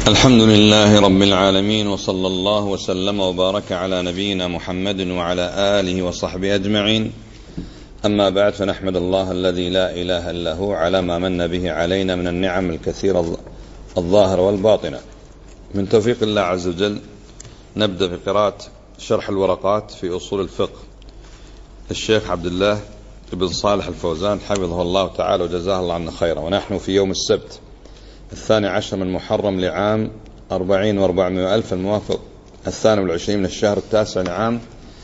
الحمد لله رب العالمين، وصلى الله وسلم وبارك على نبينا محمد وعلى آله وصحبه أجمعين. أما بعد، فنحمد الله الذي لا إله إلا هو على ما من به علينا من النعم الكثيرة الظاهرة والباطنة. من توفيق الله عز وجل نبدأ في قراءة شرح الورقات في أصول الفقه للشيخ عبد الله بن صالح الفوزان حفظه الله تعالى وجزاه الله عنا خيرا. ونحن في يوم السبت 12 من محرم لعام 40 و400 ألف، الموافق 22 من الشهر التاسع لعام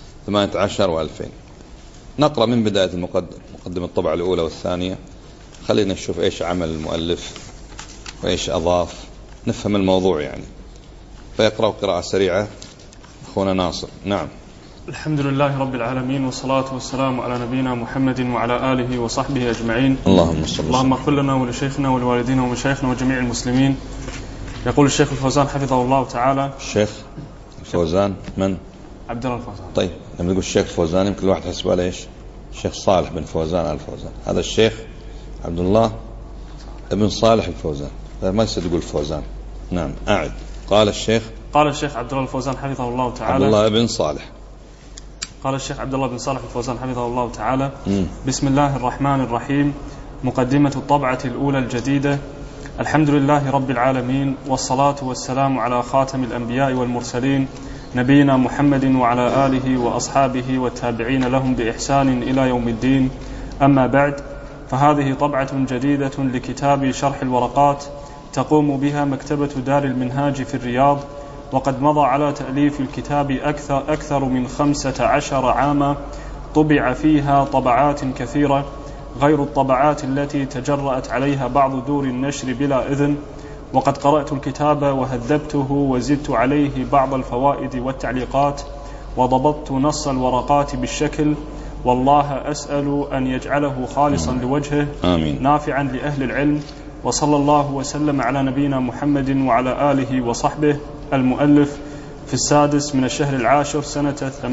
18 و2000. نقرأ من بداية مقدمة الطبعة الأولى والثانية. خلينا نشوف إيش عمل المؤلف وإيش أضاف، نفهم الموضوع يعني. فيقرأ قراءة سريعة أخونا ناصر. نعم. الحمد لله رب العالمين، والصلاة والسلام على نبينا محمد وعلى آله وصحبه أجمعين. اللهم اغفر لنا ولشيخنا ولوالدينا ومشايخنا وجميع المسلمين. يقول الشيخ الفوزان حفظه الله تعالى. الشيخ الفوزان من؟ عبد الله الفوزان. طيب، لما يقول الشيخ الفوزان يمكن الواحد يحسب على إيش؟ الشيخ صالح بن فوزان الفوزان. هذا الشيخ عبد الله بن صالح الفوزان، ما يصير يقول الفوزان. نعم، أعد. قال الشيخ عبد الله الفوزان حفظه الله تعالى. عبد الله بن صالح. قال الشيخ عبد الله بن صالح الفوزان حفظه الله تعالى: بسم الله الرحمن الرحيم. مقدمة الطبعة الأولى الجديدة. الحمد لله رب العالمين، والصلاة والسلام على خاتم الأنبياء والمرسلين نبينا محمد وعلى آله وأصحابه والتابعين لهم بإحسان إلى يوم الدين. أما بعد، فهذه طبعة جديدة لكتاب شرح الورقات تقوم بها مكتبة دار المنهاج في الرياض، وقد مضى على تأليف الكتاب أكثر من 15 عاما. طبع فيها طبعات كثيرة غير الطبعات التي تجرأت عليها بعض دور النشر بلا إذن. وقد قرأت الكتاب وهذبته وزدت عليه بعض الفوائد والتعليقات، وضبطت نص الورقات بالشكل، والله أسأل أن يجعله خالصا لوجهه آمين. نافعا لأهل العلم. وصلى الله وسلم على نبينا محمد وعلى آله وصحبه. المؤلف في 6 من الشهر العاشر سنة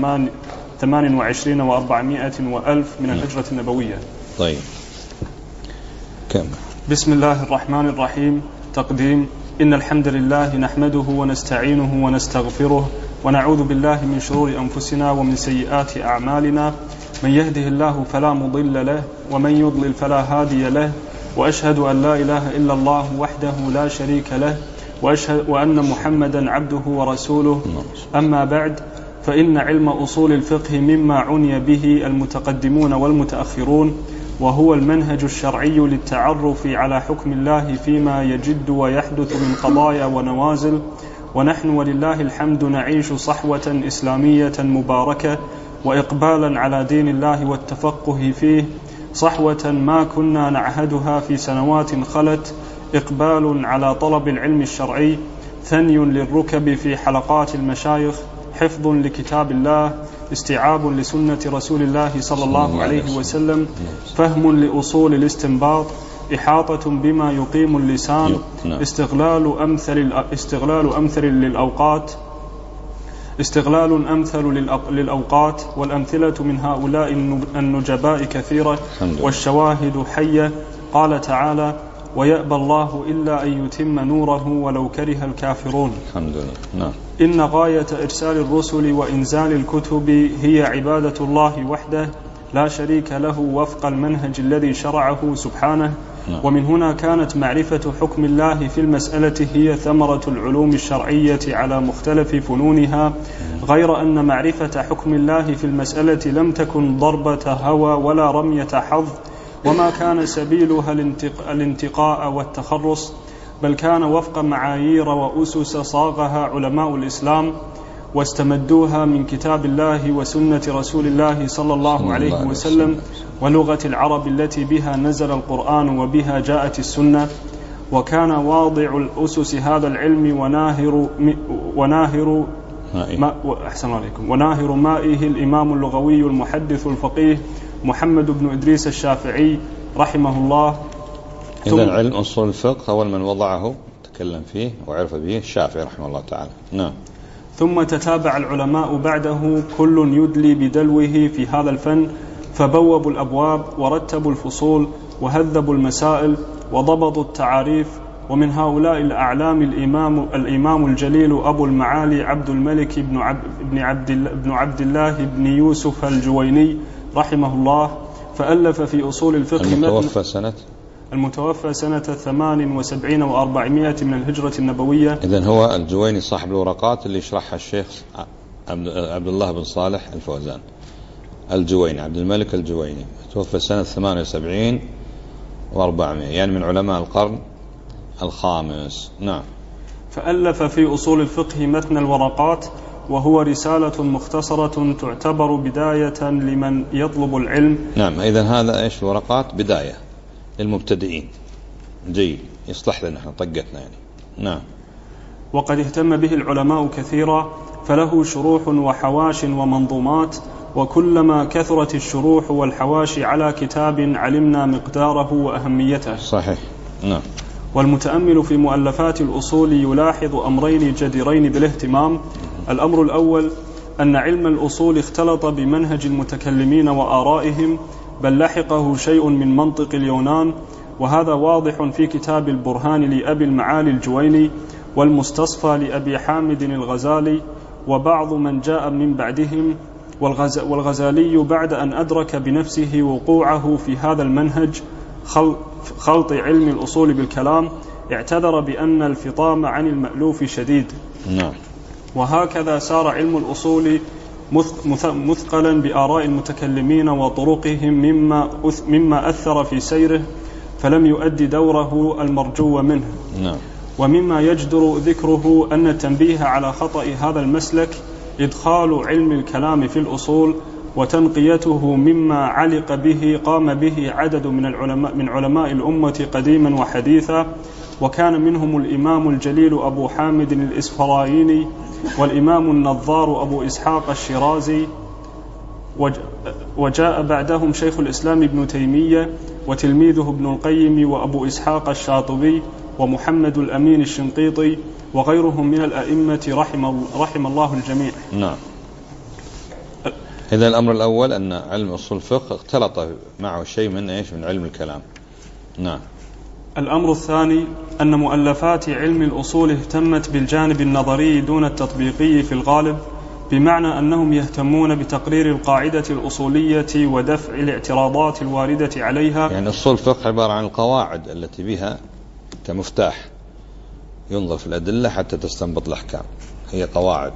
28 و400 وألف من الهجرة النبوية. طيب، كم. بسم الله الرحمن الرحيم. تقديم. إن الحمد لله نحمده ونستعينه ونستغفره، ونعوذ بالله من شرور أنفسنا ومن سيئات أعمالنا. من يهده الله فلا مضل له، ومن يضلل فلا هادي له. وأشهد أن لا إله إلا الله وحده لا شريك له، وأن محمدا عبده ورسوله. أما بعد، فإن علم أصول الفقه مما عني به المتقدمون والمتأخرون، وهو المنهج الشرعي للتعرف على حكم الله فيما يجد ويحدث من قضايا ونوازل. ونحن ولله الحمد نعيش صحوة إسلامية مباركة، وإقبالا على دين الله والتفقه فيه، صحوة ما كنا نعهدها في سنوات خلت. إقبال على طلب العلم الشرعي، ثني للركب في حلقات المشايخ، حفظ لكتاب الله، استيعاب لسنة رسول الله صلى الله عليه وسلم، فهم لأصول الاستنباط، إحاطة بما يقيم اللسان، استغلال أمثل للأوقات، والأمثلة من هؤلاء النجباء كثيرة، والشواهد حية. قال تعالى: ويأبى الله إلا أن يتم نوره ولو كره الكافرون. الحمد لله. إن غاية إرسال الرسل وإنزال الكتب هي عبادة الله وحده لا شريك له، وفق المنهج الذي شرعه سبحانه. ومن هنا كانت معرفة حكم الله في المسألة هي ثمرة العلوم الشرعية على مختلف فنونها، غير أن معرفة حكم الله في المسألة لم تكن ضربة هوى ولا رمية حظ، وما كان سبيلها الانتقاء والتخرص، بل كان وفق معايير وأسس صاغها علماء الإسلام، واستمدوها من كتاب الله وسنة رسول الله صلى الله عليه وسلم، ولغة العرب التي بها نزل القرآن وبها جاءت السنة. وكان واضع الأسس هذا العلم وناهر مائه الإمام اللغوي المحدث الفقيه محمد بن إدريس الشافعي رحمه الله. إذن علم أصول الفقه أول من وضعه تكلم فيه وعرف به الشافعي رحمه الله تعالى. نعم. ثم تتابع العلماء بعده كل يدلي بدلوه في هذا الفن، فبوبوا الأبواب ورتبوا الفصول وهذبوا المسائل وضبطوا التعاريف ومن هؤلاء الأعلام الإمام الجليل أبو المعالي عبد الملك بن عبد الله بن يوسف الجويني رحمه الله، فألف في أصول الفقه المتوفى سنة 78 و400 من الهجرة النبوية. إذن هو الجويني صاحب الورقات اللي يشرحها الشيخ عبد الله بن صالح الفوزان. الجويني عبد الملك الجويني توفى سنة 78 و400، يعني من علماء القرن الخامس. نعم. فألف في أصول الفقه متن الورقات، وهو رسالة مختصرة تعتبر بداية لمن يطلب العلم. نعم. إذن هذا إيش الورقات؟ بداية للمبتدئين. جيد، يصلح لنا احنا طقتنا يعني. نعم. وقد اهتم به العلماء كثيرا، فله شروح وحواش ومنظومات، وكلما كثرت الشروح والحواشي على كتاب علمنا مقداره وأهميته. صحيح. نعم. والمتأمل في مؤلفات الأصول يلاحظ أمرين جديرين بالاهتمام. الأمر الأول أن علم الأصول اختلط بمنهج المتكلمين وآرائهم، بل لحقه شيء من منطق اليونان، وهذا واضح في كتاب البرهان لأبي المعالي الجويني، والمستصفى لأبي حامد الغزالي، وبعض من جاء من بعدهم. والغزالي بعد أن أدرك بنفسه وقوعه في هذا المنهج خلط علم الأصول بالكلام، اعتذر بأن الفطام عن المألوف شديد. نعم. وهكذا سار علم الأصول مثقلا بآراء المتكلمين وطرقهم مما أثر في سيره، فلم يؤدي دوره المرجو منه. نعم. ومما يجدر ذكره أن التنبيه على خطأ هذا المسلك إدخال علم الكلام في الأصول وتنقيته مما علق به قام به عدد من علماء الأمة قديما وحديثا، وكان منهم الإمام الجليل أبو حامد الإسفرايني، والإمام النظار أبو إسحاق الشيرازي، وجاء بعدهم شيخ الإسلام ابن تيمية، وتلميذه ابن القيم، وأبو إسحاق الشاطبي، ومحمد الأمين الشنقيطي، وغيرهم من الأئمة رحم الله الجميع. نعم. إذا الأمر الأول أن علم أصول الفقه اختلط معه شيء من علم الكلام. نعم. الأمر الثاني أن مؤلفات علم الأصول اهتمت بالجانب النظري دون التطبيقي في الغالب، بمعنى أنهم يهتمون بتقرير القاعدة الأصولية ودفع الاعتراضات الواردة عليها. يعني أصول الفقه عبارة عن القواعد التي بها كمفتاح ينظر في الأدلة حتى تستنبط الأحكام. هي قواعد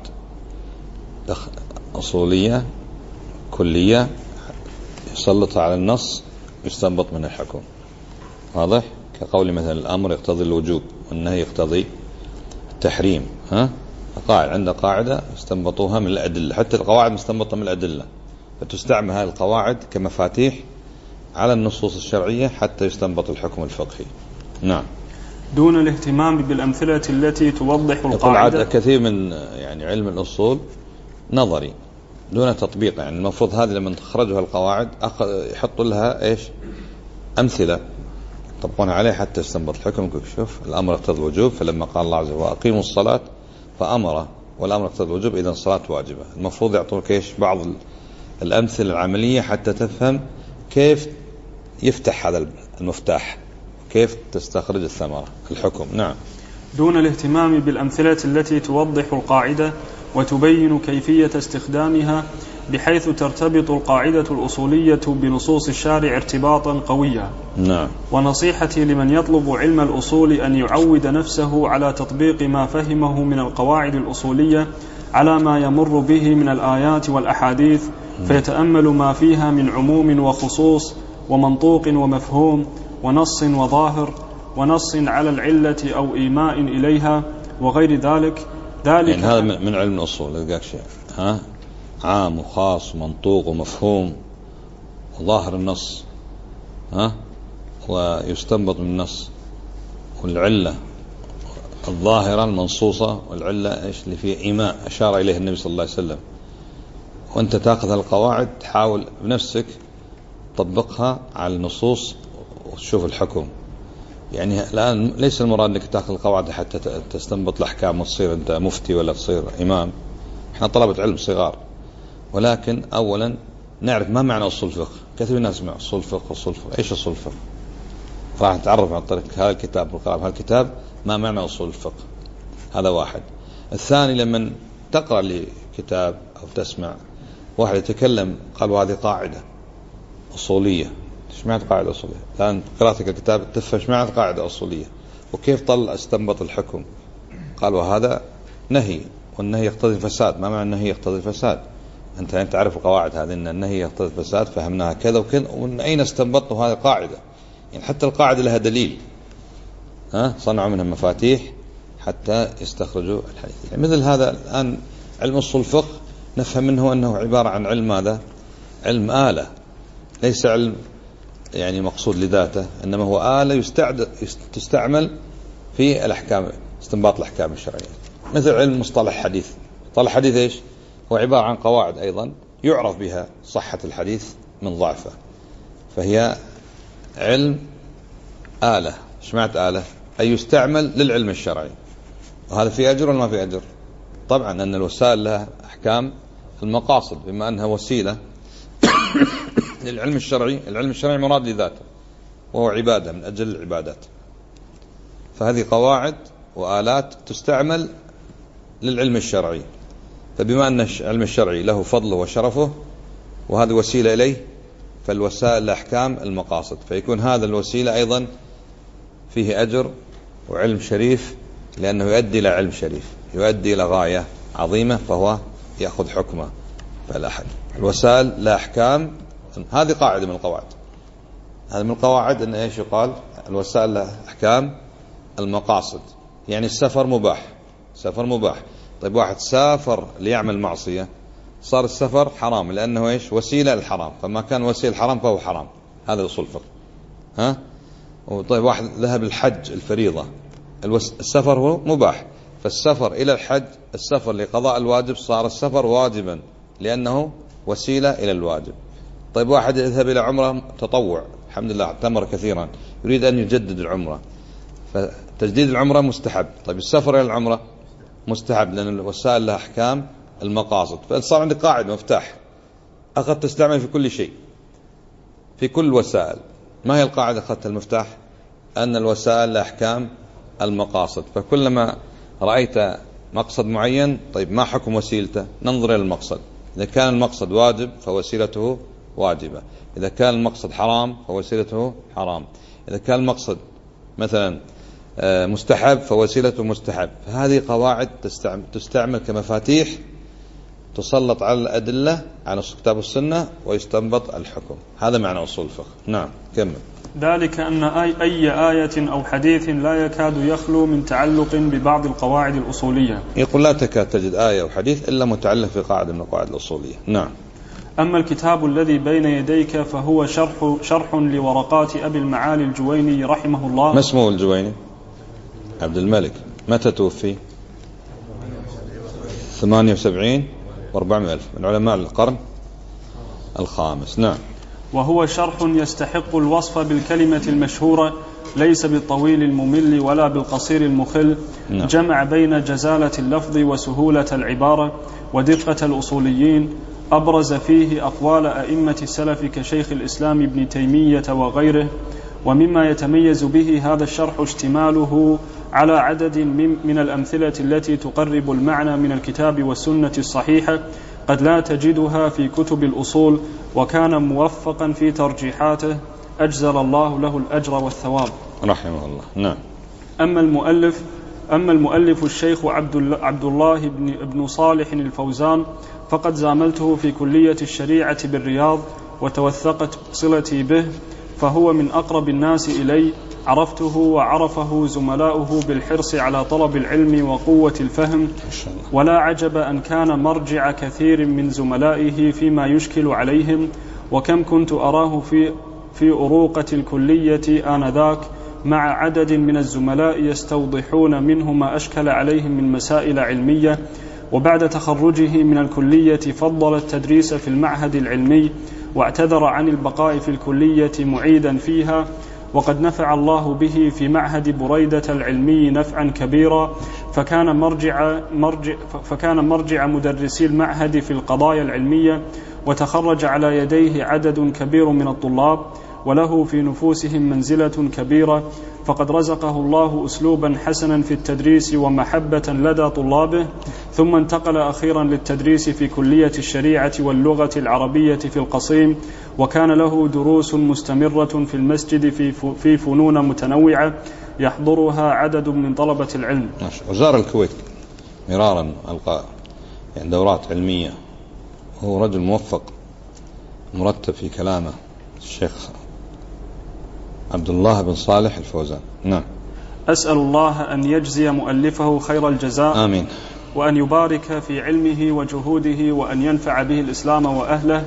أصولية كلية يسلطها على النص يستنبط من الحكم. واضح؟ كقول مثلا الأمر يقتضي الوجوب والنهي يقتضي التحريم. قاعدة عند قاعدة استنبطوها من الأدلة، حتى القواعد مستنبطة من الأدلة، فتستعمل هذه القواعد كمفاتيح على النصوص الشرعية حتى يستنبط الحكم الفقهي. نعم. دون الاهتمام بالأمثلة التي توضح القاعدة. كثير من علم الأصول نظري دون تطبيق. يعني المفروض هذه لما تخرجها القواعد يحطوا لها أمثلة طبقنا عليه حتى يستنبط الحكم. شوف الأمر يقتضي الوجوب، فلما قال الله عز وجل وأقيموا الصلاة فأمر، والأمر يقتضي الوجوب إذن الصلاة واجبة. المفروض يعطوك بعض الأمثلة العملية حتى تفهم كيف يفتح هذا المفتاح، كيف تستخرج الثمرة الحكم. نعم. دون الاهتمام بالأمثلة التي توضح القاعدة وتبين كيفية استخدامها، بحيث ترتبط القاعدة الأصولية بنصوص الشارع ارتباطا قويا. نعم. ونصيحتي لمن يطلب علم الأصول أن يعود نفسه على تطبيق ما فهمه من القواعد الأصولية على ما يمر به من الآيات والأحاديث، فيتأمل ما فيها من عموم وخصوص ومنطوق ومفهوم ونص وظاهر ونص على العلة أو إيماء إليها وغير ذلك. يعني هذا من علم الأصول. لقاك شيء عام وخاص ومنطوق ومفهوم وظاهر النص، ويستنبط من النص، والعلة الظاهرة المنصوصة، والعلة اللي فيها إيماء أشار إليه النبي صلى الله عليه وسلم. وأنت تأخذ القواعد تحاول بنفسك تطبقها على النصوص وتشوف الحكم. يعني الآن ليس المراد أنك تأخذ القواعد حتى تستنبط الأحكام وتصير أنت مفتي ولا تصير إمام. إحنا طلبة علم صغار، ولكن أولا نعرف ما معنى أصول الفقه. كثير من الناس يسمع أصول الفقه. أصول الفقه إيش أصول الفقه؟ راح نتعرف عن طريق هذا الكتاب والقراءة هذا الكتاب ما معنى أصول الفقه. هذا واحد. الثاني لما تقرأ لي كتاب أو تسمع واحد يتكلم قال وهذه قاعدة أصولية، ايش معنى قاعدة أصولية؟ الآن قراءتك الكتاب تفهم ايش معنى قاعدة أصولية وكيف استنبط الحكم. قال وهذا نهي والنهي يقتضي الفساد. ما معنى النهي يقتضي الفساد؟ أنت تعرف القواعد هذه أن النهي يقتضي الفساد، فهمناها كذا وكذا، ومن أين استنبطوا هذه القاعدة؟ يعني حتى القاعدة لها دليل، صنعوا منها مفاتيح حتى يستخرجوا الحديث. يعني مثل هذا الآن علم أصول الفقه نفهم منه أنه عبارة عن علم ماذا؟ علم آلة، ليس علم يعني مقصود لذاته، إنما هو آلة تستعمل في الأحكام، استنباط الأحكام الشرعية. مثل علم مصطلح حديث. مصطلح حديث إيش؟ هو عبارة عن قواعد أيضا يعرف بها صحة الحديث من ضعفه، فهي علم آلة. ايش معنى آلة؟ أي يستعمل للعلم الشرعي. وهذا في أجر ولا ما في أجر؟ طبعا أن الوسائل لها أحكام المقاصد، بما أنها وسيلة للعلم الشرعي. العلم الشرعي مراد لذاته وهو عبادة من أجل العبادات، فهذه قواعد وآلات تستعمل للعلم الشرعي. فبما أن العلم الشرعي له فضله وشرفه وهذه وسيلة إليه، فالوسائل لأحكام المقاصد، فيكون هذا الوسيلة أيضا فيه أجر وعلم شريف، لأنه يؤدي إلى علم شريف، يؤدي إلى غاية عظيمة، فهو يأخذ حكمه. فالأحد الوسائل لأحكام، هذه قاعدة من القواعد. هذا من القواعد أن إيش يقال؟ الوسائل لأحكام المقاصد. يعني السفر مباح، سفر مباح. طيب واحد سافر ليعمل معصية، صار السفر حرام لأنه إيش؟ وسيلة للحرام، فما كان وسيلة الحرام فهو حرام. هذا أصول الفقه. طيب واحد ذهب الحج الفريضة، السفر هو مباح، فالسفر إلى الحج، السفر لقضاء الواجب، صار السفر واجبا لأنه وسيلة إلى الواجب. طيب واحد يذهب إلى عمرة تطوع، الحمد لله اعتمر كثيرا، يريد أن يجدد العمرة، فتجديد العمرة مستحب. طيب السفر إلى العمرة مستحب، لأن الوسائل لها أحكام المقاصد. فصار عندك قاعدة مفتاح أخذت تستعمل في كل شيء، في كل الوسائل. ما هي القاعدة أخذت المفتاح؟ أن الوسائل لها أحكام المقاصد. فكلما رأيت مقصد معين، طيب ما حكم وسيلته؟ ننظر إلى المقصد. إذا كان المقصد واجب فوسيلته واجبة، إذا كان المقصد حرام فوسيلته حرام، إذا كان المقصد مثلا مستحب فوسيلته مستحب. فهذه قواعد تستعمل كمفاتيح تسلط على الأدلة على كتاب السنة ويستنبط الحكم. هذا معنى أصول الفقه. نعم كمل. ذلك أن أي آية أو حديث لا يكاد يخلو من تعلق ببعض القواعد الأصولية. يقول لا تكاد تجد آية أو حديث إلا متعلق في قاعدة من القواعد الأصولية. نعم. أما الكتاب الذي بين يديك فهو شرح لورقات أبي المعالي الجويني رحمه الله. ما اسمه الجويني؟ عبد الملك. متى توفي؟ 78 و400 ألف، من علماء القرن الخامس. نعم. وهو شرح يستحق الوصف بالكلمة المشهورة، ليس بالطويل الممل ولا بالقصير المخل. نعم. جمع بين جزالة اللفظ وسهولة العبارة ودقة الأصوليين. أبرز فيه أقوال أئمة السلف كشيخ الإسلام ابن تيمية وغيره. ومما يتميز به هذا الشرح اشتماله على عدد من الأمثلة التي تقرب المعنى من الكتاب والسنة الصحيحة، قد لا تجدها في كتب الأصول، وكان موفقا في ترجيحاته، أجزل الله له الأجر والثواب رحمه الله. نعم. أما المؤلف الشيخ عبد الله بن صالح الفوزان، فقد زاملته في كلية الشريعة بالرياض وتوثقت صلتي به، فهو من أقرب الناس إلي. عرفته وعرفه زملاؤه بالحرص على طلب العلم وقوة الفهم، ولا عجب أن كان مرجع كثير من زملائه فيما يشكل عليهم. وكم كنت أراه في أروقة الكلية آنذاك مع عدد من الزملاء يستوضحون منه ما أشكل عليهم من مسائل علمية. وبعد تخرجه من الكلية فضل التدريس في المعهد العلمي، واعتذر عن البقاء في الكلية معيدا فيها، وقد نفع الله به في معهد بريدة العلمي نفعا كبيرا. فكان مرجع مدرسي المعهد في القضايا العلمية، وتخرج على يديه عدد كبير من الطلاب. وله في نفوسهم منزلة كبيرة، فقد رزقه الله أسلوبا حسنا في التدريس ومحبة لدى طلابه، ثم انتقل أخيرا للتدريس في كلية الشريعة واللغة العربية في القصيم، وكان له دروس مستمرة في المسجد في فنون متنوعة يحضرها عدد من طلبة العلم. وزار الكويت مرارا، ألقى دورات علمية، هو رجل موفق مرتب في كلامه، الشيخ عبد الله بن صالح الفوزان. نعم. أسأل الله أن يجزي مؤلفه خير الجزاء، آمين، وأن يبارك في علمه وجهوده، وأن ينفع به الإسلام وأهله،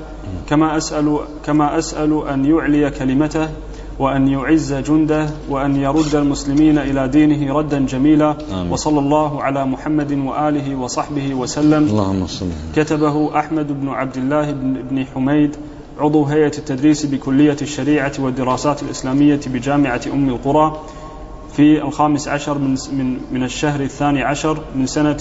كما أسأل أن يعلي كلمته، وأن يعز جنده، وأن يرد المسلمين إلى دينه ردا جميلا. وصلى الله على محمد وآله وصحبه وسلم. اللهم صل. كتبه أحمد بن عبد الله بن حميد، عضو هيئة التدريس بكلية الشريعة والدراسات الإسلامية بجامعة أم القرى، في 15 من الشهر 12 من سنة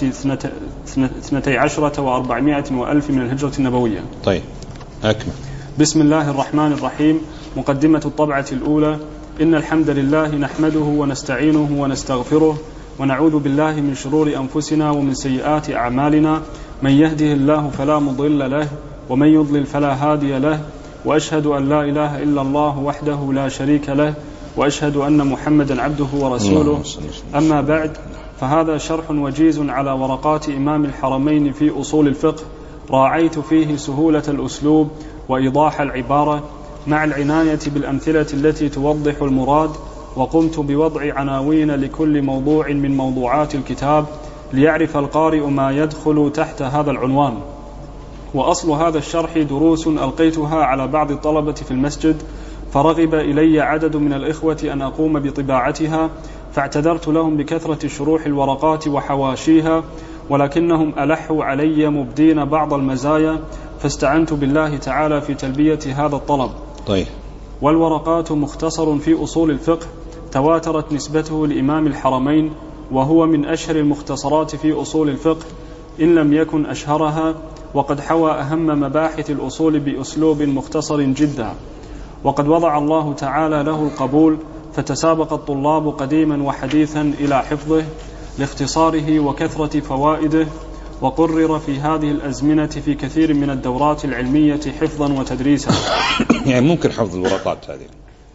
12 و400 وألف من الهجرة النبوية. طيب، أكمل. بسم الله الرحمن الرحيم. مقدمة الطبعة الأولى. إن الحمد لله نحمده ونستعينه ونستغفره، ونعوذ بالله من شرور أنفسنا ومن سيئات أعمالنا، من يهده الله فلا مضل له، ومن يضلل فلا هادي له، وأشهد أن لا إله إلا الله وحده لا شريك له، وأشهد أن محمدا عبده ورسوله. أما بعد، فهذا شرح وجيز على ورقات إمام الحرمين في أصول الفقه، راعيت فيه سهولة الأسلوب وإيضاح العبارة مع العناية بالأمثلة التي توضح المراد، وقمت بوضع عناوين لكل موضوع من موضوعات الكتاب ليعرف القارئ ما يدخل تحت هذا العنوان. وأصل هذا الشرح دروس ألقيتها على بعض الطلبة في المسجد، فرغب إلي عدد من الإخوة أن أقوم بطباعتها، فاعتذرت لهم بكثرة شروح الورقات وحواشيها، ولكنهم ألحوا علي مبدين بعض المزايا، فاستعنت بالله تعالى في تلبية هذا الطلب. طيب. والورقات مختصر في أصول الفقه، تواترت نسبته لإمام الحرمين، وهو من أشهر المختصرات في أصول الفقه إن لم يكن أشهرها، وقد حوى أهم مباحث الأصول بأسلوب مختصر جدا، وقد وضع الله تعالى له القبول، فتسابق الطلاب قديما وحديثا إلى حفظه لاختصاره وكثرة فوائده، وقرر في هذه الأزمنة في كثير من الدورات العلمية حفظا وتدريسا. يعني ممكن حفظ الورقات هذه،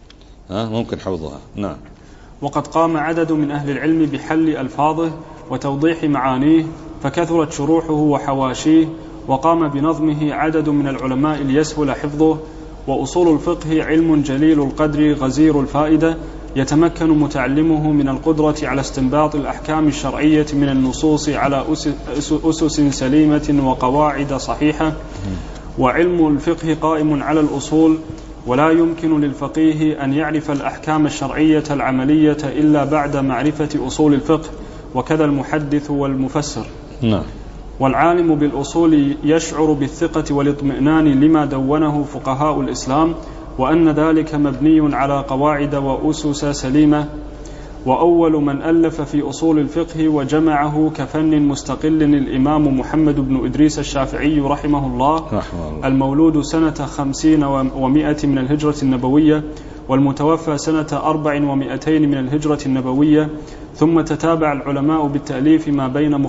ممكن حفظها. نعم. وقد قام عدد من أهل العلم بحل ألفاظه وتوضيح معانيه، فكثرت شروحه وحواشيه، وقام بنظمه عدد من العلماء ليسهل حفظه. وأصول الفقه علم جليل القدر غزير الفائدة، يتمكن متعلمه من القدرة على استنباط الأحكام الشرعية من النصوص على أسس سليمة وقواعد صحيحة. وعلم الفقه قائم على الأصول، ولا يمكن للفقيه أن يعرف الأحكام الشرعية العملية إلا بعد معرفة أصول الفقه، وكذا المحدث والمفسر. نعم. والعالم بالأصول يشعر بالثقة والاطمئنان لما دونه فقهاء الإسلام، وأن ذلك مبني على قواعد وأسس سليمة. وأول من ألف في أصول الفقه وجمعه كفن مستقل الإمام محمد بن إدريس الشافعي رحمه الله، المولود سنة 50 و100 من الهجرة النبوية، والمتوفى سنة 400 من الهجرة النبوية. ثم تتابع العلماء بالتأليف ما بين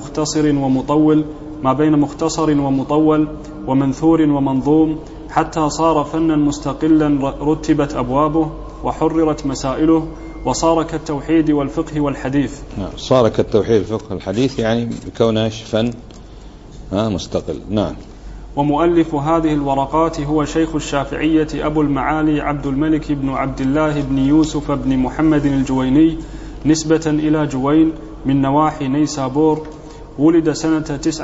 مختصر ومطول ومنثور ومنظوم، حتى صار فنا مستقلا رتبت أبوابه وحررت مسائله، وصار كالتوحيد والفقه والحديث. نعم. صار كالتوحيد والفقه والحديث، يعني بكونه فن مستقل. نعم. ومؤلف هذه الورقات هو شيخ الشافعية أبو المعالي عبد الملك بن عبد الله بن يوسف بن محمد الجويني، نسبة إلى جوين من نواحي نيسابور. ولد سنة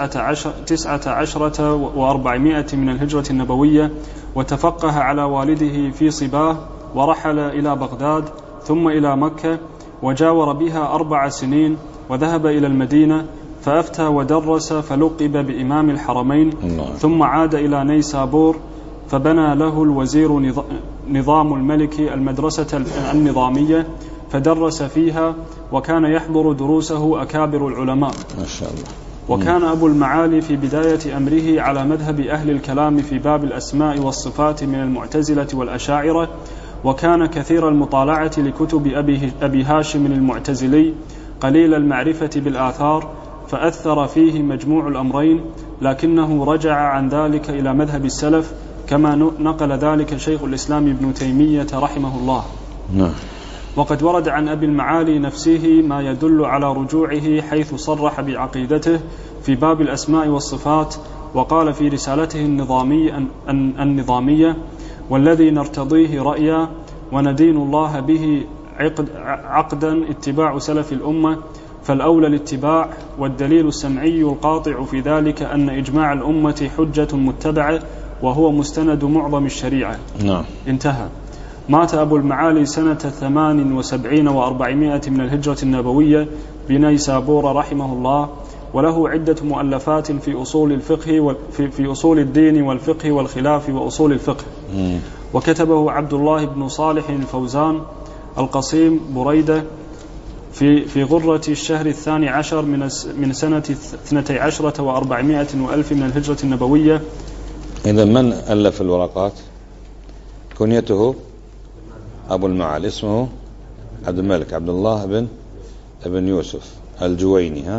19 و400 من الهجرة النبوية، وتفقه على والده في صباه، ورحل إلى بغداد ثم إلى مكة، وجاور بها 4 سنين، وذهب إلى المدينة فأفتى ودرس، فلقب بإمام الحرمين. ثم عاد إلى نيسابور، فبنى له الوزير نظام الملك المدرسة النظامية، فدرس فيها، وكان يحضر دروسه أكابر العلماء. ما شاء الله. وكان أبو المعالي في بداية أمره على مذهب أهل الكلام في باب الأسماء والصفات من المعتزلة والأشاعرة، وكان كثير المطالعة لكتب أبي هاشم المعتزلي قليل المعرفة بالآثار، فأثر فيه مجموع الأمرين، لكنه رجع عن ذلك إلى مذهب السلف، كما نقل ذلك شيخ الإسلام ابن تيمية رحمه الله. وقد ورد عن أبي المعالي نفسه ما يدل على رجوعه، حيث صرح بعقيدته في باب الأسماء والصفات، وقال في رسالته النظامية: والذي نرتضيه رأيا وندين الله به عقدا اتباع سلف الأمة، فالأولى الاتباع، والدليل السمعي القاطع في ذلك أن إجماع الأمة حجة متبعة، وهو مستند معظم الشريعة. انتهى. مات أبو المعالي سنة 78 و400 من الهجرة النبوية بنيسابور رحمه الله، وله عدة مؤلفات في أصول الفقه في أصول الدين والفقه والخلاف وأصول الفقه. وكتبه عبد الله بن صالح الفوزان القصيم بريدة في غرة الشهر 12 من سنة 12 و400 وألف من الهجرة النبوية. إذا من ألف الورقات؟ كنيته أبو المعالي، اسمه عبد الملك عبد الله بن يوسف الجويني.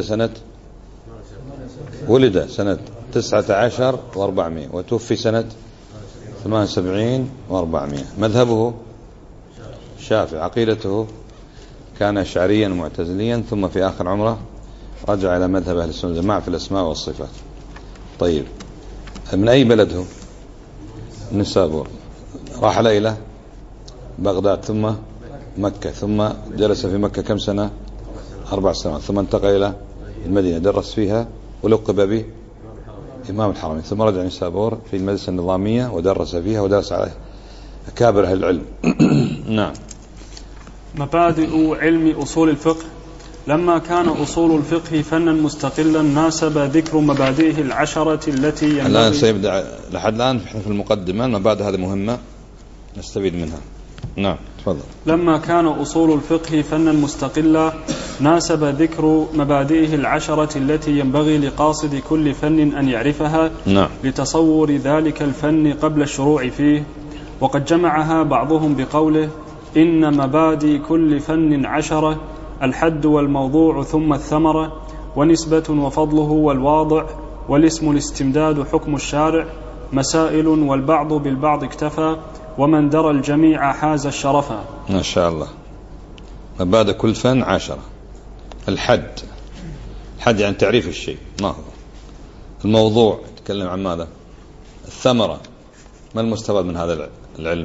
ولد سنة 19 و400 وتوفي سنة 78 و400. مذهبه شافعي، عقيدته كان أشعريا معتزليا، ثم في آخر عمره رجع إلى مذهب أهل السنة والجماعة في الأسماء والصفات. طيب، من أي بلد هو؟ نيسابور. رحل إلى بغداد ثم مكة، ثم جلس في مكة كم سنة؟ 4 سنوات، ثم انتقل إلى المدينة درس فيها ولقب به إمام الحرمين، ثم رجع نيسابور في المدرسة النظامية ودرس فيها ودرس على أكابر أهل العلم. نعم. مبادئ علم أصول الفقه. لما كان أصول الفقه فنا مستقلا ناسب ذكر مبادئه العشرة التي ينبغي. الآن سيبدأ لحد الآن في المقدمة، المبادئ هذه مهمة نستفيد منها. نعم تفضل. لما كان أصول الفقه فنا مستقلا ناسب ذكر مبادئه العشرة التي ينبغي لقاصد كل فن أن يعرفها. نعم. لتصور ذلك الفن قبل الشروع فيه. وقد جمعها بعضهم بقوله: إن مبادئ كل فن 10: الحد والموضوع ثم الثمرة، ونسبة وفضله والواضع، والاسم الاستمداد حكم الشارع، مسائل والبعض بالبعض اكتفى، ومن درى الجميع حاز الشرفا. ما شاء الله. مبادئ كل فن 10. الحد يعني تعريف الشيء ما هو. الموضوع يتكلم عن ماذا؟ الثمرة ما المستفاد من هذا العلم؟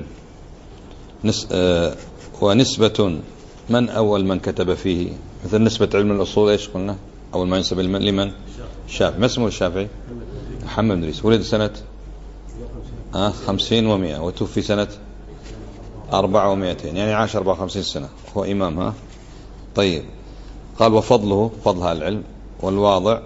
ونسبة من أول من كتب فيه، مثل نسبة علم الأصول إيش قلنا؟ أول ما ينسب لمن؟ الشافعي. ما اسمه الشافعي؟ محمد بن إدريس. ولد سنة 50 و100 وتوفي سنة 400، يعني عاش 54 سنة، هو إمام. طيب، قال وفضله، فضل هذا العلم، والواضع،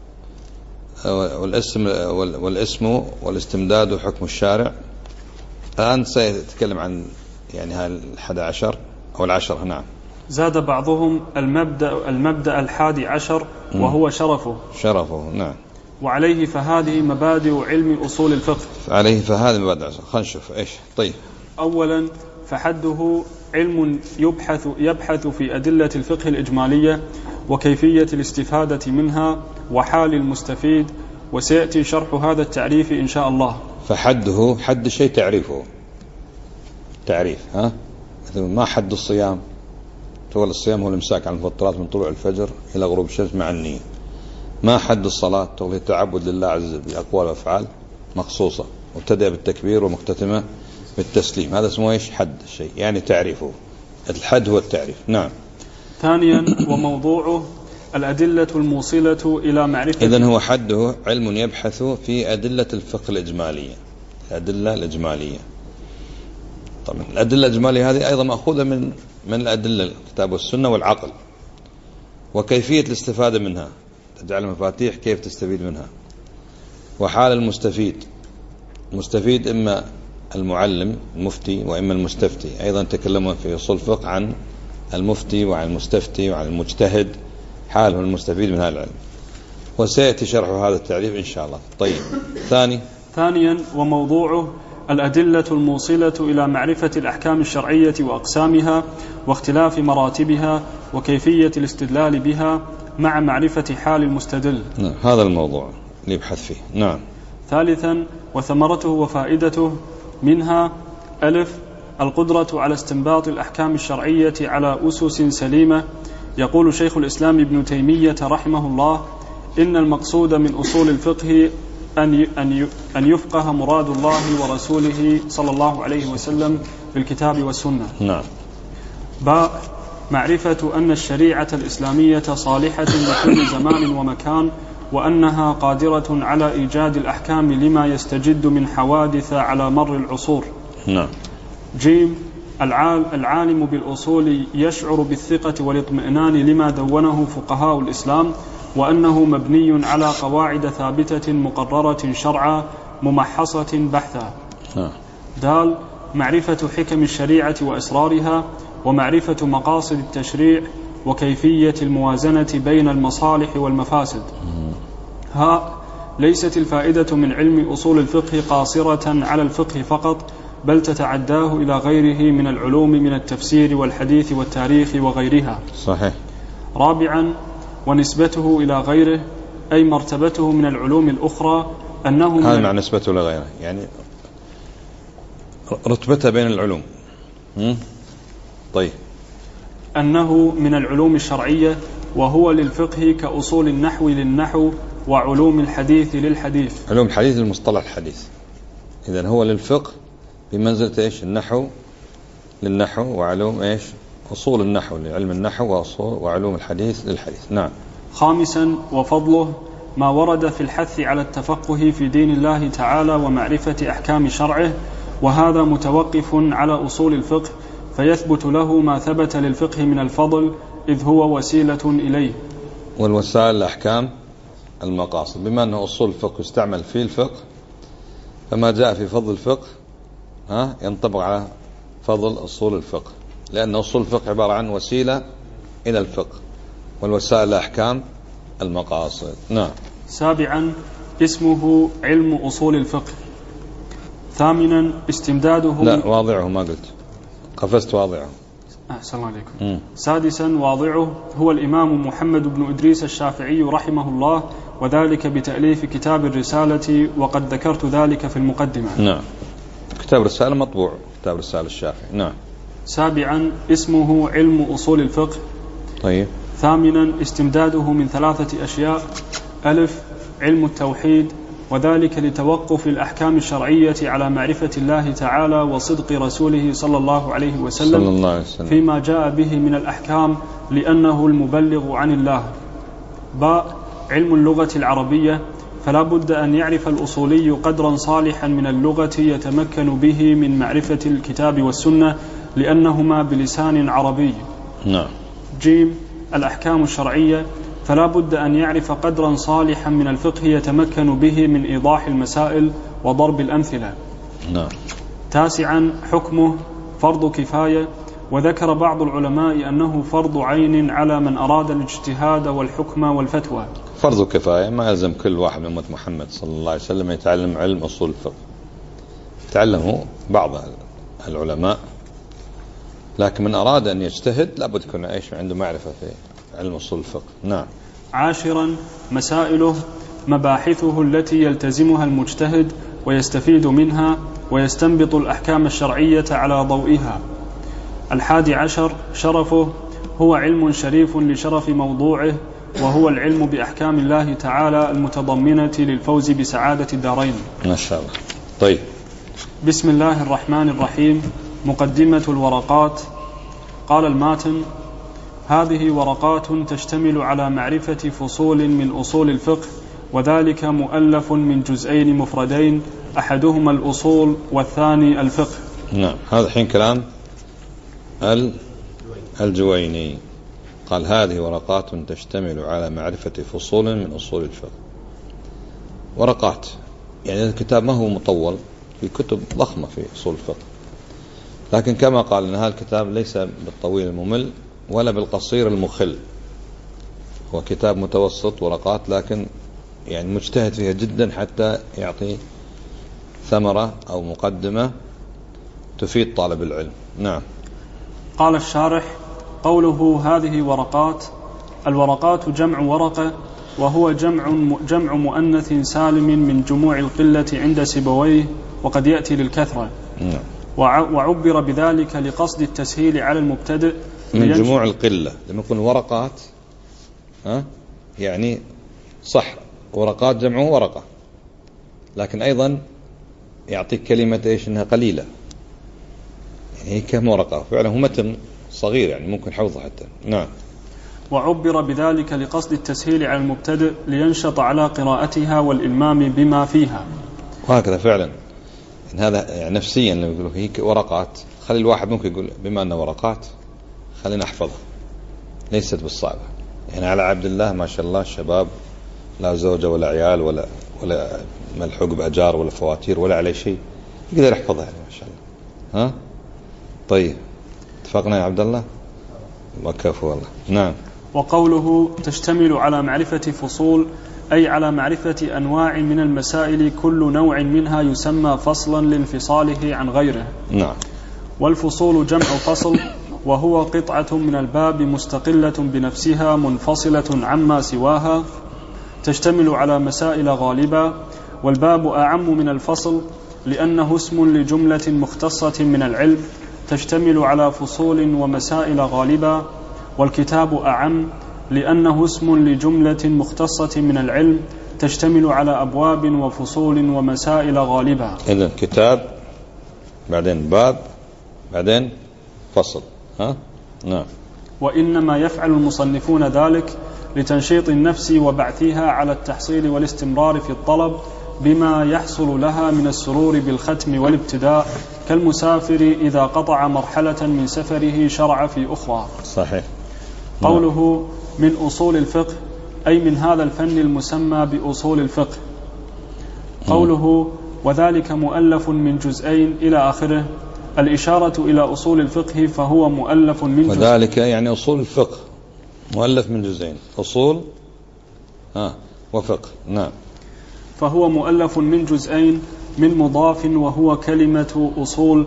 والاسم والاستمداد حكم الشارع. الآن سيتكلم عن يعني هذا 11 أو 10. نعم. زاد بعضهم المبدأ 11 وهو شرفه. نعم. وعليه فهذه مبادئ علم أصول الفقه. عليه فهذه مبادئ. خلينا نشوف إيش. طيب، أولا فحده علم يبحث في أدلة الفقه الإجمالية وكيفية الاستفادة منها وحال المستفيد، وسيأتي شرح هذا التعريف إن شاء الله. فحده، حد الشيء تعريفه، تعريف. ما حد الصيام؟ تقول الصيام هو الإمساك عن الفطرات من طلوع الفجر إلى غروب الشمس مع النية. ما حد الصلاة؟ تقول التعبد لله عز وجل بأقوال وأفعال مخصوصة، وابتدأ بالتكبير ومختتمة بالتسليم. هذا اسمه إيش؟ حد الشيء، يعني تعريفه. الحد هو التعريف. نعم. ثانيا وموضوعه الأدلة الموصلة إلى معرفة. إذن هو حده علم يبحث في أدلة الفقه الإجمالية، الأدلة الإجمالية. طبعا الأدلة الإجمالية هذه أيضا مأخوذة من الأدلة الكتاب والسنة والعقل، وكيفية الاستفادة منها، تجعل مفاتيح كيف تستفيد منها، وحال المستفيد إما المعلم المفتي وإما المستفتي. أيضا تكلموا في أصول الفقه عن المفتي وعن المستفتي وعن المجتهد، حاله المستفيد من هذا العلم، وسيأتي شرح هذا التعريف إن شاء الله. طيب، ثانيا وموضوعه الأدلة الموصلة إلى معرفة الأحكام الشرعية وأقسامها واختلاف مراتبها وكيفية الاستدلال بها مع معرفة حال المستدل. هذا الموضوع اللي يبحث فيه. نعم. ثالثا، وثمرته وفائدته: منها: ألف، القدرة على استنباط الأحكام الشرعية على أسس سليمة. يقول شيخ الإسلام ابن تيمية رحمه الله: إن المقصود من أصول الفقه أن يفقه مراد الله ورسوله صلى الله عليه وسلم بالكتاب والسنة. نعم. باء، معرفة أن الشريعة الإسلامية صالحة لكل زمان ومكان، وأنها قادرة على إيجاد الأحكام لما يستجد من حوادث على مر العصور. نعم. جيم، العالم بالأصول يشعر بالثقة والاطمئنان لما دونه فقهاء الإسلام، وأنه مبني على قواعد ثابتة مقررة شرعا ممحصة بحثا. دال، معرفة حكم الشريعة وأسرارها، ومعرفة مقاصد التشريع وكيفية الموازنة بين المصالح والمفاسد. ها، ليست الفائدة من علم أصول الفقه قاصرة على الفقه فقط، بل تتعداه إلى غيره من العلوم من التفسير والحديث والتاريخ وغيرها. صحيح. رابعا، ونسبته إلى غيره، أي مرتبته من العلوم الأخرى، أنه هذا مع نسبته إلى غيره، يعني رتبتها بين العلوم. طيب. أنه من العلوم الشرعية، وهو للفقه كأصول النحو للنحو، وعلوم الحديث للحديث. علوم الحديث المصطلح الحديث، إذن هو للفقه بمنزلة إيش؟ النحو للنحو، وعلوم إيش؟ أصول النحو لعلم النحو، وعلوم الحديث للحديث. نعم. خامسا، وفضله ما ورد في الحث على التفقه في دين الله تعالى ومعرفة أحكام شرعه، وهذا متوقف على أصول الفقه، فيثبت له ما ثبت للفقه من الفضل، إذ هو وسيلة إليه. والوسائل الأحكام المقاصد، بما أن أصول الفقه يستعمل في الفقه، فما جاء في فضل الفقه ينطبق على فضل أصول الفقه، لأن أصول الفقه عبارة عن وسيلة إلى الفقه، والوسائل الأحكام المقاصد. نعم. سابعا، اسمه علم أصول الفقه. ثامنا، استمداده. لا، واضعه ما قلت، قفزت واضعه. أحسن الله عليكم. سادسا، واضعه هو الإمام محمد بن إدريس الشافعي رحمه الله، وذلك بتأليف كتاب الرسالة، وقد ذكرت ذلك في المقدمة. نعم. كتاب الرسالة مطبوع، كتاب الرسالة الشافعي. نعم. سابعا، اسمه علم أصول الفقه. طيب. ثامنا، استمداده من 3 أشياء: ألف، علم التوحيد، وذلك لتوقف الأحكام الشرعية على معرفة الله تعالى وصدق رسوله صلى الله عليه وسلم فيما جاء به من الأحكام، لأنه المبلغ عن الله. باء، علم اللغة العربية، فلا بد أن يعرف الأصولي قدرا صالحا من اللغة يتمكن به من معرفة الكتاب والسنة، لأنهما بلسان عربي. نعم. جيم، الأحكام الشرعية، فلا بد أن يعرف قدرا صالحا من الفقه يتمكن به من إيضاح المسائل وضرب الأمثلة. نعم. تاسعا، حكمه فرض كفاية، وذكر بعض العلماء أنه فرض عين على من أراد الاجتهاد والحكم والفتوى. فرض كفاية، ما يلزم كل واحد من أمة محمد صلى الله عليه وسلم يتعلم علم أصول الفقه، يتعلمه بعض العلماء، لكن من أراد أن يجتهد لابد يكون عنده معرفة في علم أصول الفقه. نعم. عاشرا، مسائله، مباحثه التي يلتزمها المجتهد ويستفيد منها ويستنبط الأحكام الشرعية على ضوئها. 11، شرفه، هو علم شريف لشرف موضوعه، وهو العلم بأحكام الله تعالى المتضمنة للفوز بسعادة الدارين. ما شاء الله. طيب. بسم الله الرحمن الرحيم. مقدمة الورقات. قال الماتن: هذه ورقات تشتمل على معرفة فصول من أصول الفقه، وذلك مؤلف من جزئين مفردين، أحدهما الأصول والثاني الفقه. نعم. هذا حين كلام الجويني، قال هذه ورقات تشتمل على معرفة فصول من أصول الفقه. ورقات يعني الكتاب ما هو مطول، في كتب ضخمة في أصول الفقه، لكن كما قال أن هذا الكتاب ليس بالطويل الممل ولا بالقصير المخل، هو كتاب متوسط ورقات، لكن يعني مجتهد فيها جدا حتى يعطي ثمرة أو مقدمة تفيد طالب العلم. نعم. قال الشارح: قوله هذه ورقات، الورقات جمع ورقة، وهو جمع مؤنث سالم من جموع القلة عند سيبويه، وقد يأتي للكثرة. وعبر بذلك لقصد التسهيل على المبتدئ من جموع القلة. لما يكون ورقات يعني صح، ورقات جمعه ورقة، لكن أيضا يعطيك كلمة إيش إنها قليلة، يعني هي كم ورقة فعلا، هو متن صغير يعني ممكن حفظه حتى. نعم. وعبر بذلك لقصد التسهيل على المبتدئ لينشط على قراءتها والإلمام بما فيها. وهكذا فعلا، إن هذا يعني نفسيا لما يقولوا هيك ورقات، خلي الواحد ممكن يقول بما أنه ورقات خلينا أحفظها، ليست بالصعبة. يعني على عبد الله ما شاء الله الشباب لا زوجة ولا عيال ولا ملحوق بأجار ولا فواتير ولا عليه شيء، يقدر يحفظها يعني ما شاء الله. طيب اتفقنا يا عبد الله؟ وكفو والله. نعم. وقوله تشتمل على معرفة فصول، أي على معرفة أنواع من المسائل كل نوع منها يسمى فصلا لانفصاله عن غيره. نعم. والفصول جمع فصل، وهو قطعة من الباب مستقلة بنفسها منفصلة عما سواها، تشتمل على مسائل غالبا. والباب أعم من الفصل لأنه اسم لجملة مختصة من العلم تشتمل على فصول ومسائل غالبا. والكتاب أعم لأنه اسم لجملة مختصة من العلم تشتمل على أبواب وفصول ومسائل غالبا. إذن كتاب، بعدين باب، بعدين فصل. نعم. وإنما يفعل المصنفون ذلك لتنشيط النفس وبعثها على التحصيل والاستمرار في الطلب بما يحصل لها من السرور بالختم والابتداء، كالمسافر إذا قطع مرحلة من سفره شرع في أخرى. صحيح. قوله من أصول الفقه، أي من هذا الفن المسمى بأصول الفقه. قوله وذلك مؤلف من جزئين إلى آخره، الإشارة إلى أصول الفقه، فهو مؤلف من جزئين. وذلك يعني أصول الفقه مؤلف من جزئين، أصول وفقه. نعم. فهو مؤلف من جزئين، من مضاف وهو كلمة أصول،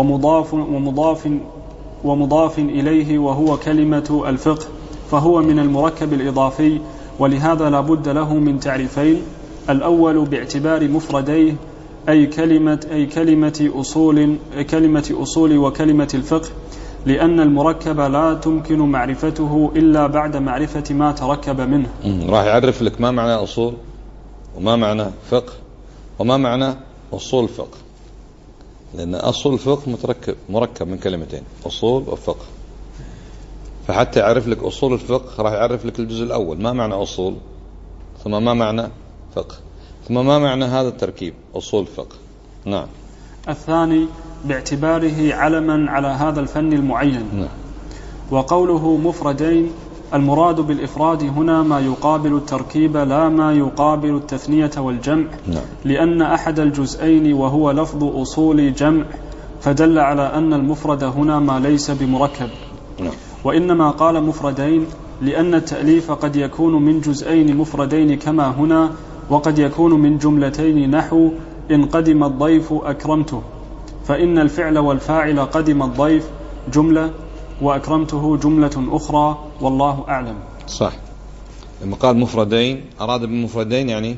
ومضاف إليه وهو كلمة الفقه، فهو من المركب الإضافي، ولهذا لا بد له من تعريفين: الأول باعتبار مفرديه، أي كلمة أصول وكلمة الفقه، لأن المركب لا تمكن معرفته إلا بعد معرفة ما تركب منه. راح يعرف لك ما معنى أصول، وما معنى فقه، وما معنى أصول فقه، لأن أصول الفقه مركب من كلمتين، أصول وفقه. فحتى يعرف لك أصول الفقه راح يعرف لك الجزء الأول ما معنى أصول، ثم ما معنى فقه، ثم ما معنى هذا التركيب أصول فقه. نعم. الثاني باعتباره علما على هذا الفن المعين. نعم. وقوله مفردين، المراد بالإفراد هنا ما يقابل التركيب لا ما يقابل التثنية والجمع. نعم. لأن أحد الجزئين وهو لفظ أصول جمع، فدل على أن المفرد هنا ما ليس بمركب. نعم. وإنما قال مفردين لأن التأليف قد يكون من جزئين مفردين كما هنا، وقد يكون من جملتين، نحو إن قدم الضيف أكرمته، فإن الفعل والفاعل قدم الضيف جملة وأكرمته جملة أخرى، والله أعلم. صح. لما قال مفردين أراد بمفردين يعني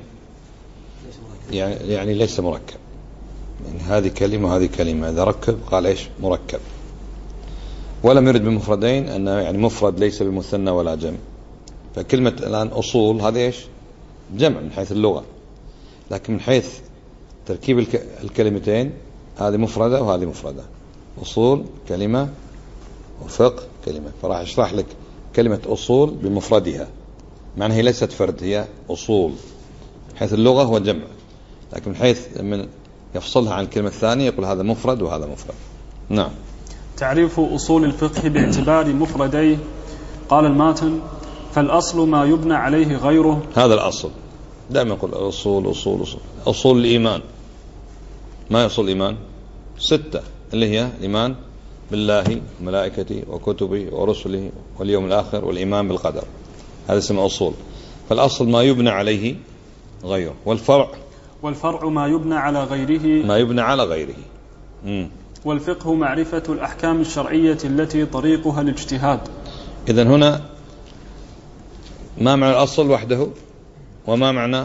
ليس مركب، يعني هذه كلمة وهذه كلمة، إذا ركب قال إيش مركب. ولم يرد بمفردين أنه يعني مفرد ليس بمثنى ولا جمع. فكلمة الآن أصول هذا إيش جمع من حيث اللغة، لكن من حيث تركيب الكلمتين هذه مفردة وهذه مفردة، أصول كلمة وفقه كلمة. فراح يشرح لك كلمة أصول بمفردها، معنى هي ليست فرد، هي أصول. من حيث اللغة هو جمع، لكن من حيث من يفصلها عن الكلمة الثانية يقول هذا مفرد وهذا مفرد. نعم. تعريف أصول الفقه باعتبار مفرديه. قال الماتن: فالأصل ما يبنى عليه غيره. هذا الأصل، دائما يقول أصول. أصول الإيمان، ما يصل الإيمان 6 اللي هي الإيمان بالله وملائكته وكتبه ورسله واليوم الآخر والإيمان بالقدر، هذا اسمه أصول. فالأصل ما يبنى عليه غيره. والفرع والفرع ما يبنى على غيره. ما يبنى على غيره. والفقه معرفة الأحكام الشرعية التي طريقها الاجتهاد. إذن هنا ما معنى الأصل وحده، وما معنى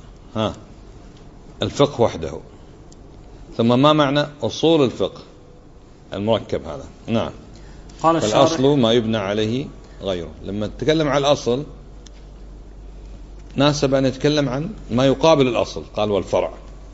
الفقه وحده، ثم ما معنى أصول الفقه المركب هذا. نعم. قال الأصل ما يبنى عليه غيره. لما نتكلم عن الأصل ناسب أن يتكلم عن ما يقابل الأصل، قال والفرع.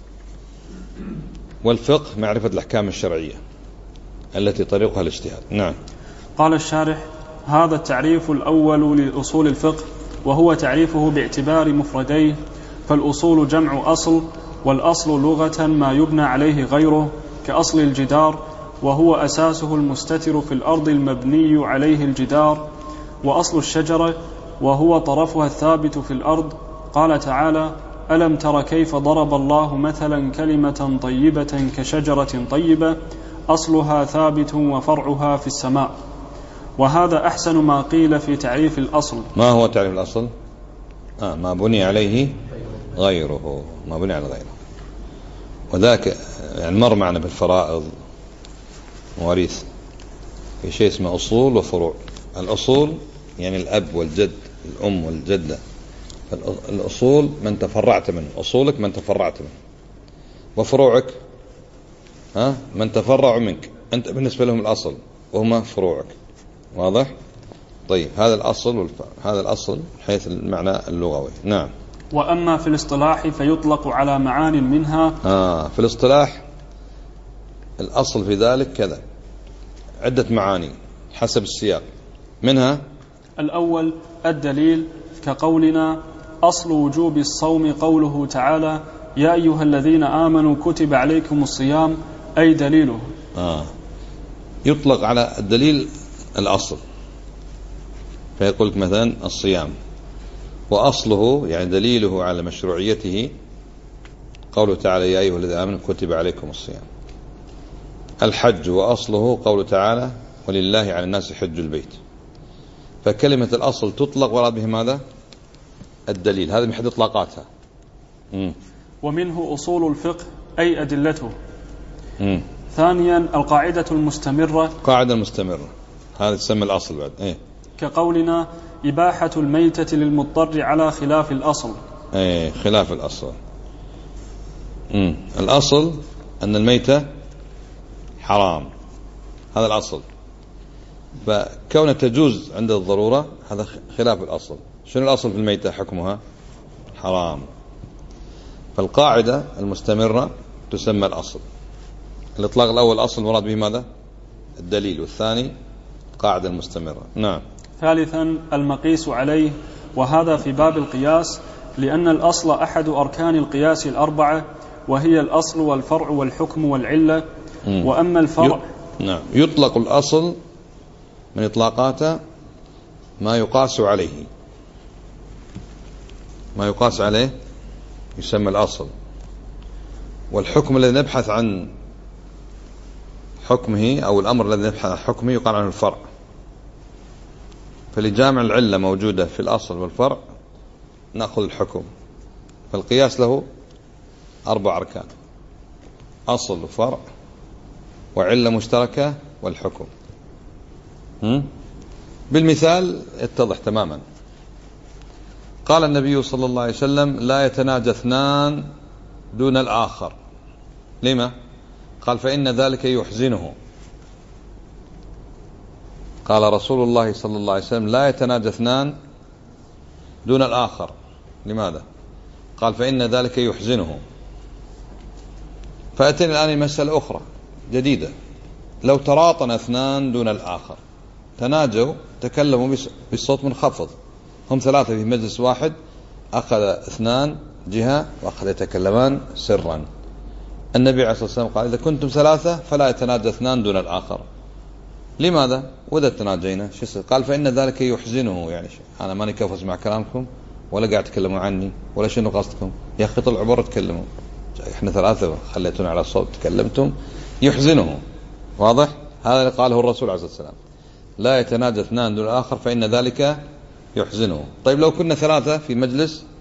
والفقه معرفة الأحكام الشرعية التي طريقها الاجتهاد. نعم. قال الشارح: هذا التعريف الأول لأصول الفقه، وهو تعريفه باعتبار مفرديه، فالأصول جمع أصل، والأصل لغة ما يبنى عليه غيره، كأصل الجدار، وهو أساسه المستتر في الأرض المبني عليه الجدار، وأصل الشجرة، وهو طرفها الثابت في الأرض. قال تعالى: ألم تر كيف ضرب الله مثلا كلمة طيبة كشجرة طيبة أصلها ثابت وفرعها في السماء. وهذا أحسن ما قيل في تعريف الأصل. ما هو تعريف الأصل؟ ما بني عليه غيره، ما بني على غيره. وذاك يعني مر معنا بالفرائض مواريث في شيء اسمه أصول وفروع. الأصول يعني الأب والجد، الأم والجدة. الأصول من تفرعت منه، أصولك من تفرعت منه، وفروعك من تفرع منك، أنت بالنسبة لهم الأصل وهما فروعك. واضح؟ طيب، هذا الأصل والفرع، هذا الأصل حيث المعنى اللغوي. نعم. وأما في الاصطلاح فيطلق على معان منها. في الاصطلاح الأصل في ذلك كذا، عدة معاني حسب السياق. منها الأول الدليل، كقولنا: أصل وجوب الصوم قوله تعالى: يا أيها الذين آمنوا كتب عليكم الصيام، أي دليله. يطلق على الدليل الأصل، فيقول لك مثلا الصيام، وأصله يعني دليله على مشروعيته قوله تعالى: يا أيها الذين آمنوا كتب عليكم الصيام. الحج، وأصله قوله تعالى: ولله على الناس حج البيت. فكلمة الأصل تطلق وراد به ماذا؟ الدليل. هذا من حد إطلاقاتها. ومنه أصول الفقه أي أدلته. ثانيا القاعدة المستمرة. قاعدة المستمرة هذا تسمى الأصل بعد. كقولنا: إباحة الميتة للمضطر على خلاف الأصل. خلاف الأصل. الأصل أن الميتة حرام، هذا الأصل. فكونها تجوز عند الضرورة هذا خلاف الأصل. شنو الأصل في الميتة؟ حكمها حرام. فالقاعدة المستمرة تسمى الأصل. الإطلاق الأول أصل مراد به ماذا؟ الدليل، والثاني قاعدة المستمرة. نعم. ثالثا المقيس عليه، وهذا في باب القياس، لأن الأصل أحد أركان القياس الأربعة، وهي الأصل والفرع والحكم والعلة. وأما الفرع نعم، يطلق الأصل من إطلاقاته ما يقاس عليه، ما يقاس عليه يسمى الأصل. والحكم الذي نبحث عن حكمه أو الأمر الذي نبحث عن حكمه يقال عنه الفرع. فلجامع العلة موجودة في الأصل والفرع نأخذ الحكم. فالقياس له 4 أركان: أصل وفرع وعلة مشتركة والحكم. بالمثال يتضح تماما. قال النبي صلى الله عليه وسلم: لا يتناجى اثنان دون الآخر. لما؟ قال: فإن ذلك يحزنه. قال رسول الله صلى الله عليه وسلم: لا يتناجى اثنان دون الآخر. لماذا؟ قال: فإن ذلك يحزنه. فأتينا الآن مسألة أخرى جديدة: لو تراطن اثنان دون الآخر، تناجوا، تكلموا بالصوت منخفض، هم 3 في مجلس واحد، أخذ 2 جهة وأخذ يتكلمان سرا. النبي عليه الصلاة والسلام قال: إذا كنتم 3 فلا يتناجى 2 دون الآخر. لماذا؟ وإذا تناجينا قال: فإن ذلك يحزنه. يعني أنا ماني كيف أسمع كلامكم ولا قاعد تكلموا عني ولا شنو قصدكم؟ يا أخي طلعوا برا تكلموا، إحنا 3 خليتونا على الصوت تكلمتم، يحزنه. واضح؟ هذا اللي قاله الرسول عليه الصلاة والسلام: لا يتناجى 2 دون الآخر فإن ذلك يحزنه. طيب لو كنا 3 في مجلس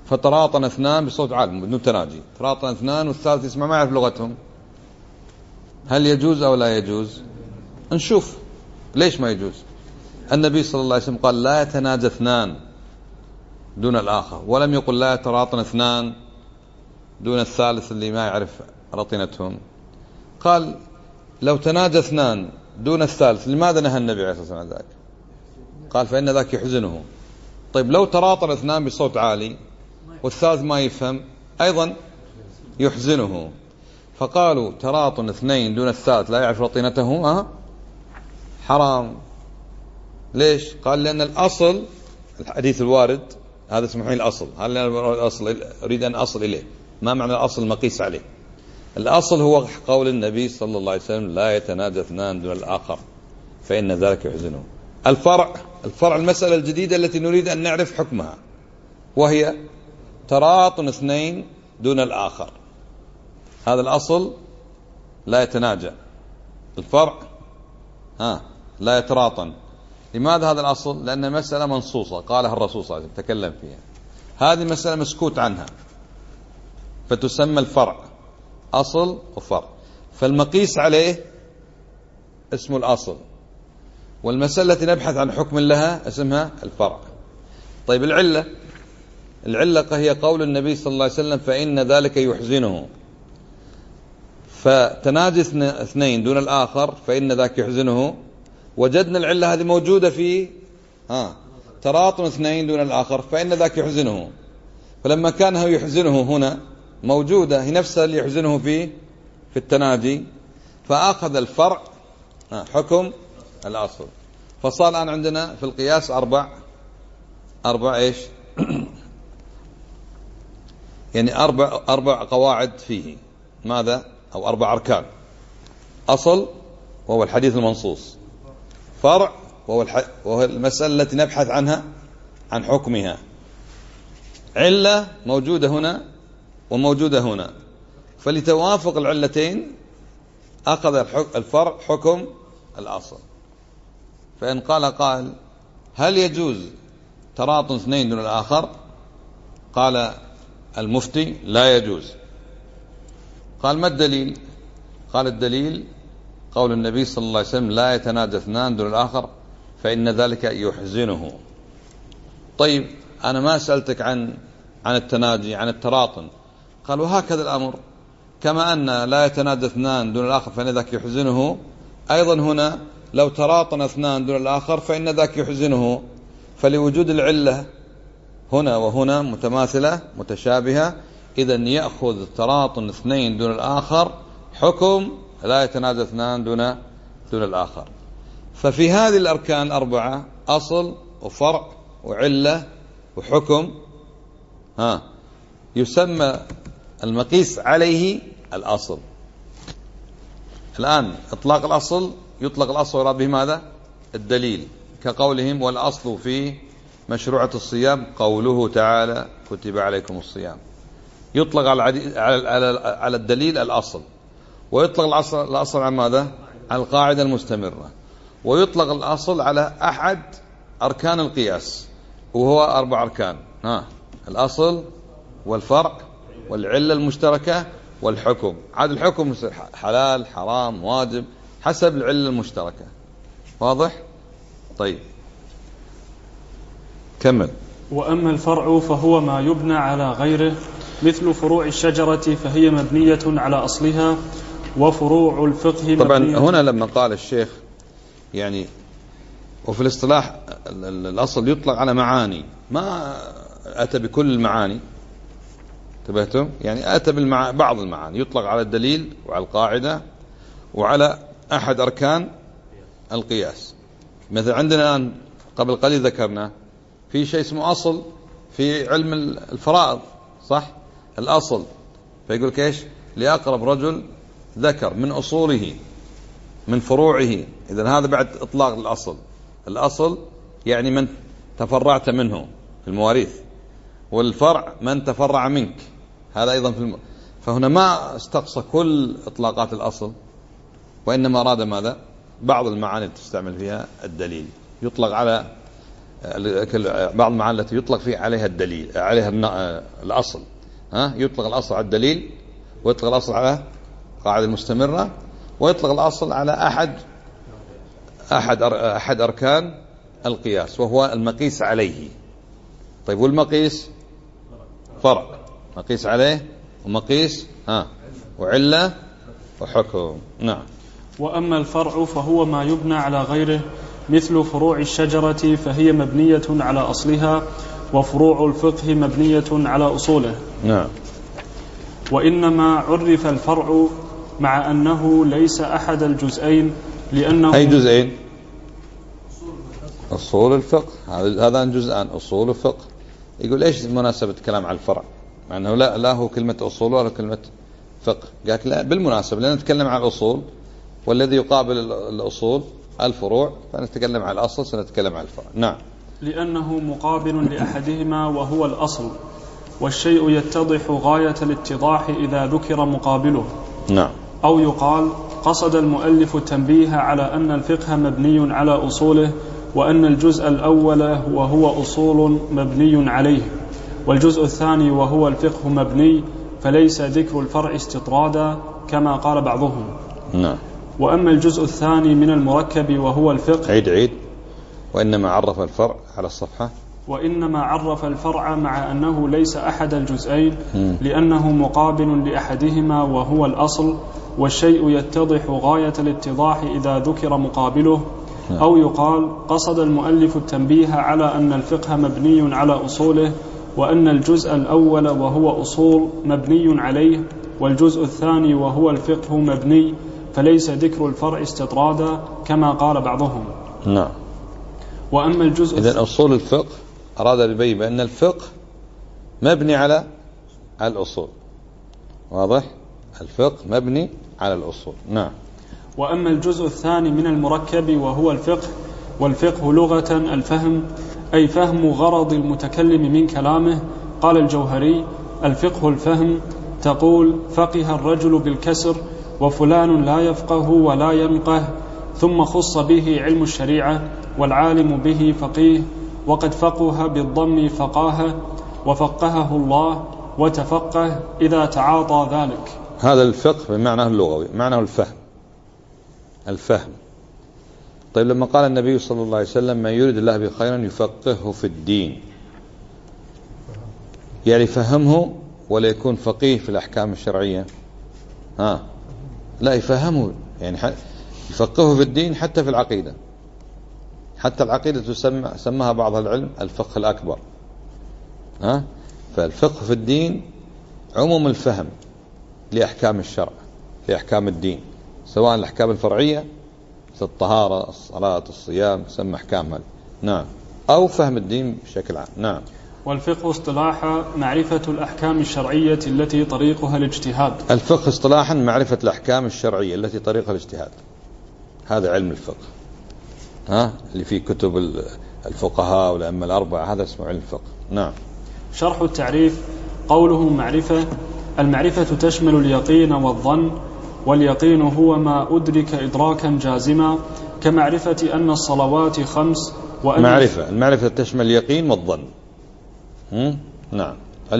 فتراطن اثنان بصوت عال بدون تناجي، تراطن اثنان والثالث يسمع ما يعرف لغتهم، هل يجوز أو لا يجوز؟ نشوف ليش ما يجوز. النبي صلى الله عليه وسلم قال لا يتناجى اثنان دون الآخر، ولم يقل لا يتراطن اثنان دون الثالث اللي ما يعرف رطنتهم. قال لو تناجى اثنان دون الثالث، لماذا نهى النبي عليه الصلاة والسلام ذاك؟ قال فإن ذاك يحزنه. طيب لو تراطن اثنان بصوت عالي والثالث ما يفهم أيضا يحزنه. فقالوا تراطن اثنين دون الثالث لا يعرف رطنته حرام. ليش؟ قال لأن الأصل الحديث الوارد هذا اسمه الأصل، هل الأصل أريد أن أصل إليه، ما معنى الأصل المقيس عليه؟ الأصل هو قول النبي صلى الله عليه وسلم لا يتناجى اثنان دون الآخر فإن ذلك يحزنه. الفرع المسألة الجديدة التي نريد أن نعرف حكمها، وهي تراطن اثنين دون الآخر. هذا الأصل لا يتناجى، الفرع لا يتراطن. لماذا هذا الأصل؟ لأن مسألة منصوصة قالها الرسول صلى الله عليه وسلم تكلم فيها، هذه مسألة مسكوت عنها فتسمى الفرع، أصل وفرع. فالمقيس عليه اسمه الأصل، والمسألة التي نبحث عن حكم لها اسمها الفرع. طيب العلة هي قول النبي صلى الله عليه وسلم فإن ذلك يحزنه، فتناجي اثنين دون الآخر فإن ذاك يحزنه. وجدنا العلة هذه موجودة في تراطن اثنين دون الآخر فإن ذاك يحزنه، فلما كان يحزنه هنا موجودة هي نفسها اللي يحزنه في التناجي، فأخذ الفرع حكم الأصل. فصار الآن عندنا في القياس أربع إيش يعني أربع قواعد فيه. ماذا؟ أو 4 أركان: أصل وهو الحديث المنصوص، فرع وهو المسألة التي نبحث عنها عن حكمها، علة موجودة هنا وموجودة هنا، فلتوافق العلتين أخذ الفرع حكم الأصل. فإن قال هل يجوز تراطن اثنين دون الآخر؟ قال المفتي لا يجوز. قال ما الدليل؟ قال الدليل قول النبي صلى الله عليه وسلم لا يتناجى اثنان دون الآخر فإن ذلك يحزنه. طيب أنا ما سألتك عن التناجي، عن التراطن. قال وهكذا الأمر، كما أن لا يتناجى اثنان دون الآخر فإن ذاك يحزنه، أيضا هنا لو تراطن اثنان دون الآخر فإن ذاك يحزنه. فلوجود العلة هنا وهنا متماثلة متشابهة، إذن يأخذ تراطن اثنين دون الآخر حكم لا يتناجى اثنان دون الآخر. ففي هذه الأركان 4 أصل وفرع وعلة وحكم يسمى المقيس عليه الأصل. الآن إطلاق الأصل يطلق الأصل ويراد به ماذا؟ الدليل، كقولهم والأصل في مشروعة الصيام قوله تعالى كتب عليكم الصيام. يطلق على الدليل الأصل، ويطلق الأصل عن ماذا؟ على القاعدة المستمرة، ويطلق الأصل على أحد أركان القياس، وهو 4 أركان: الأصل والفرع والعلة المشتركة والحكم. عاد الحكم حلال حرام واجب حسب العلة المشتركة. واضح؟ طيب كمل. وأما الفرع فهو ما يبنى على غيره، مثل فروع الشجرة فهي مبنية على أصلها، وفروع الفقه طبعا هنا لما قال الشيخ يعني وفي الاصطلاح الأصل يطلق على معاني، ما أتى بكل المعاني، انتبهتم؟ يعني أتى بعض المعاني، يطلق على الدليل وعلى القاعدة وعلى أحد أركان القياس. مثل عندنا الآن قبل قليل ذكرنا في شيء اسمه أصل في علم الفرائض، صح؟ الأصل فيقول كيش لأقرب رجل ذكر من أصوله من فروعه. إذن هذا بعد إطلاق الأصل. الأصل يعني من تفرعت منه في المواريث، والفرع من تفرع منك، هذا أيضا فهنا ما استقصى كل إطلاقات الأصل، وإنما أراد ماذا؟ بعض المعاني تستعمل فيها الدليل، يطلق على بعض المعاني التي يطلق فيها عليها الدليل، عليها الأصل. يطلق الأصل على الدليل، ويطلق الأصل على قاعدة مستمرة، ويطلق الأصل على أحد أركان القياس وهو المقيس عليه. طيب والمقيس فرع، مقيس عليه ومقيس وعلة وحكم. نعم. وأما الفرع فهو ما يبنى على غيره، مثل فروع الشجرة فهي مبنية على أصلها، وفروع الفقه مبنية على أصوله. نعم. وإنما عرف الفرع مع أنه ليس أحد الجزئين، لأنه أي جزئين؟ أصول الفقه، هذا جزءان، أصول الفقه. يقول إيش مناسبة الكلام على الفرع مع أنه لا هو كلمة أصول ولا كلمة فقه؟ قال لا، بالمناسبة لأن نتكلم عن الأصول، والذي يقابل الأصول الفروع، فنتكلم عن الأصل سنتكلم عن الفرع. نعم. لأنه مقابل لأحدهما وهو الأصل، والشيء يتضح غاية الاتضاح إذا ذكر مقابله. نعم. أو يقال قصد المؤلف التنبيه على أن الفقه مبني على أصوله، وأن الجزء الأول وهو أصول مبني عليه، والجزء الثاني وهو الفقه مبني، فليس ذكر الفرع استطرادا كما قال بعضهم. نعم. وأما الجزء الثاني من المركب وهو الفقه، عيد. وإنما عرف الفرع على الصفحة. وإنما عرف الفرع مع أنه ليس أحد الجزئين، لأنه مقابل لأحدهما وهو الأصل، والشيء يتضح غاية الاتضاح إذا ذكر مقابله. أو يقال قصد المؤلف التنبيه على أن الفقه مبني على أصوله، وأن الجزء الأول وهو أصول مبني عليه، والجزء الثاني وهو الفقه مبني، فليس ذكر الفرع استطرادا كما قال بعضهم. نعم. وأما الجزء إذن أصول الفقه أراد يبين بأن الفقه مبني على الأصول. واضح؟ الفقه مبني على الأصول. نعم. وأما الجزء الثاني من المركب وهو الفقه، والفقه لغة الفهم، أي فهم غرض المتكلم من كلامه. قال الجوهري: الفقه الفهم، تقول فقه الرجل بالكسر، وفلان لا يفقه ولا ينقه، ثم خص به علم الشريعة، والعالم به فقيه، وقد فقه بالضم فقاهه، وفقهه الله، وتفقه إذا تعاطى ذلك. هذا الفقه بمعنى اللغوي، معناه الفهم. طيب لما قال النبي صلى الله عليه وسلم: من يريد الله به خيرا يفقهه في الدين، يعني فهمه ولا يكون فقيه في الأحكام الشرعية؟ لا، يفهمه، يعني يفقهه في الدين، حتى في العقيدة. حتى العقيدة سماها بعض العلم الفقه الأكبر. فالفقه في الدين عموم الفهم لأحكام الشرع، لأحكام الدين، سواء الأحكام الفرعية مثل الطهارة، الصلاة، الصيام، تسمى أحكام هذه. نعم. أو فهم الدين بشكل عام. نعم. والفقه اصطلاحا معرفة الأحكام الشرعية التي طريقها الاجتهاد. الفقه اصطلاحا معرفة الأحكام الشرعية التي طريقها الاجتهاد، هذا علم الفقه. اللي فيه كتب الفقهاء والأئمة الأربعة، هذا اسمه علم الفقه. نعم. شرح التعريف. قوله معرفة، المعرفة تشمل اليقين والظن، واليقين هو ما أدرك إدراكا جازما، كمعرفة أن الصلوات 5 وأن المعرفة تشمل اليقين والظن. نعم.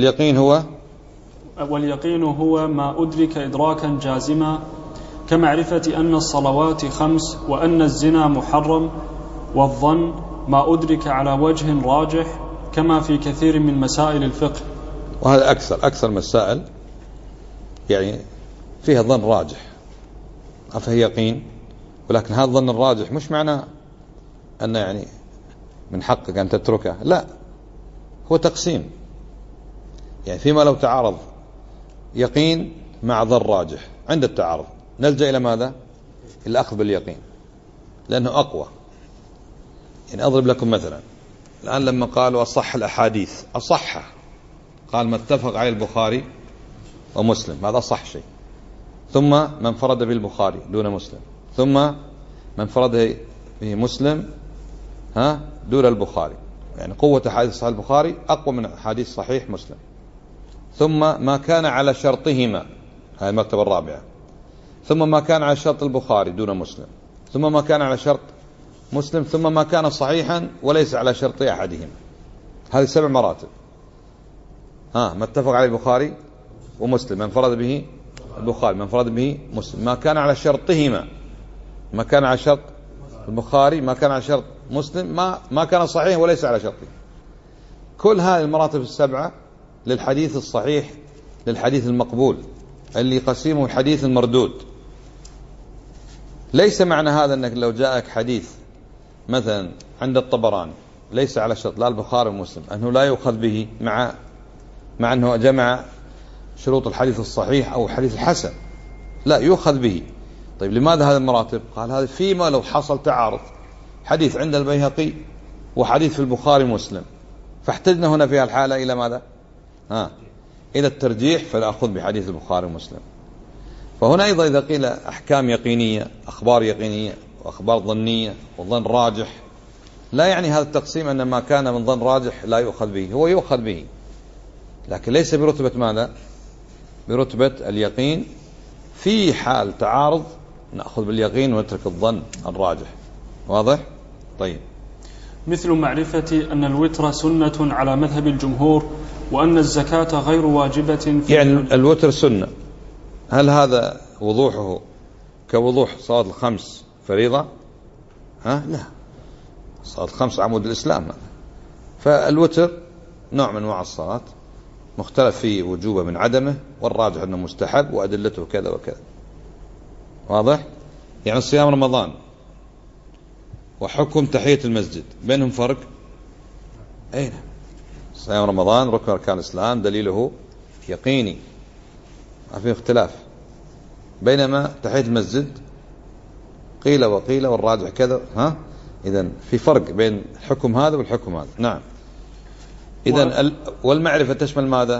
واليقين هو ما أدرك إدراكا جازما، كمعرفة أن الصلوات 5 وأن الزنا محرم. والظن ما أدرك على وجه راجح، كما في كثير من مسائل الفقه. وهذا أكثر مسائل يعني فيها ظن راجح، فهي يقين. ولكن هذا الظن الراجح مش معناه أن يعني من حقك أن تتركه، لا، هو تقسيم. يعني فيما لو تعارض يقين مع ظن راجح، عند التعارض نلجأ إلى ماذا؟ الأخذ باليقين، لأنه أقوى. يعني أضرب لكم مثلا، الآن لما قالوا أصح الأحاديث، أصحها، قال ما اتفق عليه البخاري ومسلم، هذا أصح شيء. ثم من فرد بالبخاري دون مسلم، ثم من فرد به مسلم دون البخاري. يعني قوة حديث صحيح البخاري أقوى من حديث صحيح مسلم. ثم ما كان على شرطهما، هذه المرتبة الرابعة. ثم ما كان على شرط البخاري دون مسلم. ثم ما كان على شرط مسلم، ثم ما كان صحيحا وليس على شرط أحدهما. هذه 7 مراتب. ما اتفق عليه البخاري ومسلم، من انفرد به البخاري، من انفرد به مسلم، ما كان على شرطهما، ما كان على شرط البخاري، ما كان على شرط مسلم، ما كان صحيح وليس على شرطه. كل هذه المراتب 7 للحديث الصحيح، للحديث المقبول اللي يقسمه الحديث المردود. ليس معنى هذا أنك لو جاءك حديث مثلا عند الطبراني ليس على شرط لا البخاري ومسلم أنه لا يؤخذ به، مع أنه جمع شروط الحديث الصحيح أو الحديث الحسن، لا يؤخذ به. طيب لماذا هذه المراتب؟ قال هذا فيما لو حصل تعارض حديث عند البيهقي وحديث في البخاري ومسلم، فاحتجنا هنا في الحالة إلى ماذا؟ إلى الترجيح، فنأخذ بحديث البخاري ومسلم. فهنا أيضا إذا قيل أحكام يقينية، أخبار يقينية وأخبار ظنية وظن راجح، لا يعني هذا التقسيم أن ما كان من ظن راجح لا يؤخذ به، هو يؤخذ به لكن ليس برتبة ماذا؟ برتبة اليقين. في حال تعارض نأخذ باليقين ونترك الظن الراجح. واضح؟ طيب. مثل معرفة أن الوتر سنة على مذهب الجمهور، وأن الزكاة غير واجبة يعني الوتر سنة، هل هذا وضوحه كوضوح صلاة الخمس فريضة؟ لا، صلاة الخمس عمود الإسلام. فالوتر نوع من أنواع الصلاة مختلف في وجوبه من عدمه، والراجح أنه مستحب وأدلته كذا وكذا. واضح؟ يعني صيام رمضان وحكم تحية المسجد بينهم فرق؟ أين؟ صيام رمضان ركن أركان الإسلام دليله يقيني ما فيه اختلاف، بينما تحية المسجد قيل وقيل والراجح كذا. إذن في فرق بين الحكم هذا والحكم هذا. نعم. إذن والمعرفة تشمل ماذا؟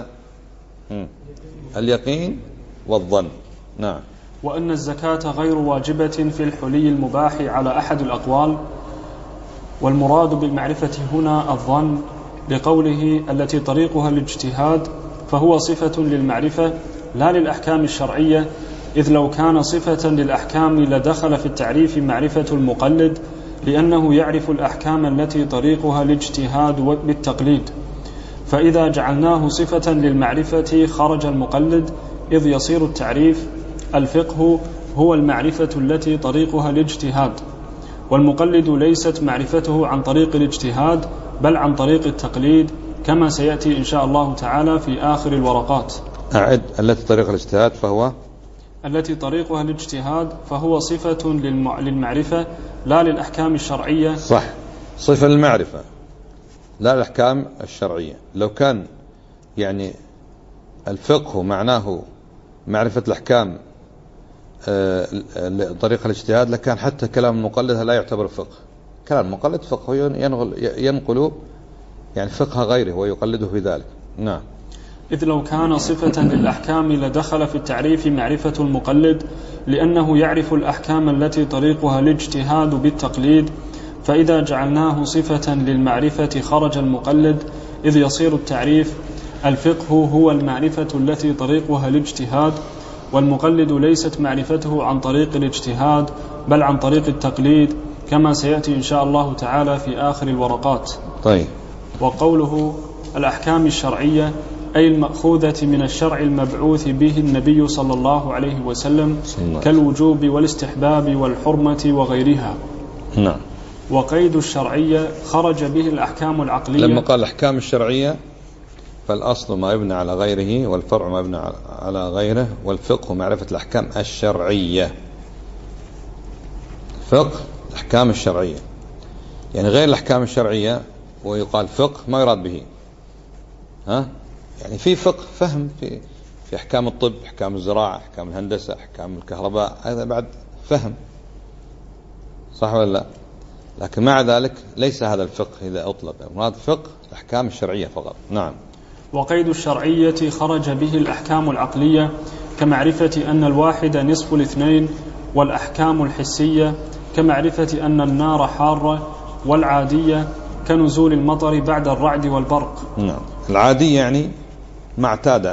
اليقين والظن. نعم. وأن الزكاة غير واجبة في الحلي المباح على أحد الأقوال، والمراد بالمعرفة هنا الظن، لقوله التي طريقها الاجتهاد، فهو صفة للمعرفة لا للأحكام الشرعية، إذ لو كان صفة للأحكام لدخل في التعريف معرفة المقلد، لأنه يعرف الأحكام التي طريقها الاجتهاد بالتقليد. فإذا جعلناه صفة للمعرفة خرج المقلد، إذ يصير التعريف الفقه هو المعرفة التي طريقها الاجتهاد، والمقلد ليست معرفته عن طريق الاجتهاد بل عن طريق التقليد، كما سيأتي إن شاء الله تعالى في آخر الورقات. أعد. التي طريق الاجتهاد فهو التي طريقها الاجتهاد فهو صفة للمعرفة لا للأحكام الشرعية. صح، صفة للمعرفة لا الأحكام الشرعية. لو كان يعني الفقه معناه معرفة الأحكام طريق الاجتهاد، لكان حتى كلام المقلد لا يعتبر فقه. كلام المقلد فقه ينقل يعني فقه غيره ويقلده في ذلك. نعم. إذ لو كان صفة للأحكام لدخل في التعريف معرفة المقلد، لأنه يعرف الأحكام التي طريقها الاجتهاد بالتقليد. فإذا جعلناه صفة للمعرفة خرج المقلد، إذ يصير التعريف الفقه هو المعرفة التي طريقها الاجتهاد، والمقلد ليست معرفته عن طريق الاجتهاد بل عن طريق التقليد، كما سيأتي إن شاء الله تعالى في آخر الورقات. طيب. وقوله الأحكام الشرعية أي المأخوذة من الشرع المبعوث به النبي صلى الله عليه وسلم، كالوجوب والاستحباب والحرمة وغيرها. نعم. وقيد الشرعية خرج به الأحكام العقلية. لما قال الأحكام الشرعية فالأصل ما يبنى على غيره، والفرع ما يبنى على غيره، والفقه معرفة الأحكام الشرعية. فقه الأحكام الشرعية يعني غير الأحكام الشرعية ويقال فقه ما يراد به. يعني في فقه فهم في أحكام الطب، أحكام الزراعة، أحكام الهندسة، أحكام الكهرباء، هذا بعد فهم، صح ولا لا؟ لكن مع ذلك ليس هذا الفقه إذا أطلق، مراد فقه الأحكام الشرعية فقط. نعم. وقيد الشرعية خرج به الأحكام العقلية، كمعرفة أن الواحد نصف الاثنين، والأحكام الحسية كمعرفة أن النار حارة، والعادية كنزول المطر بعد الرعد والبرق. نعم. العادي يعني ما اعتاد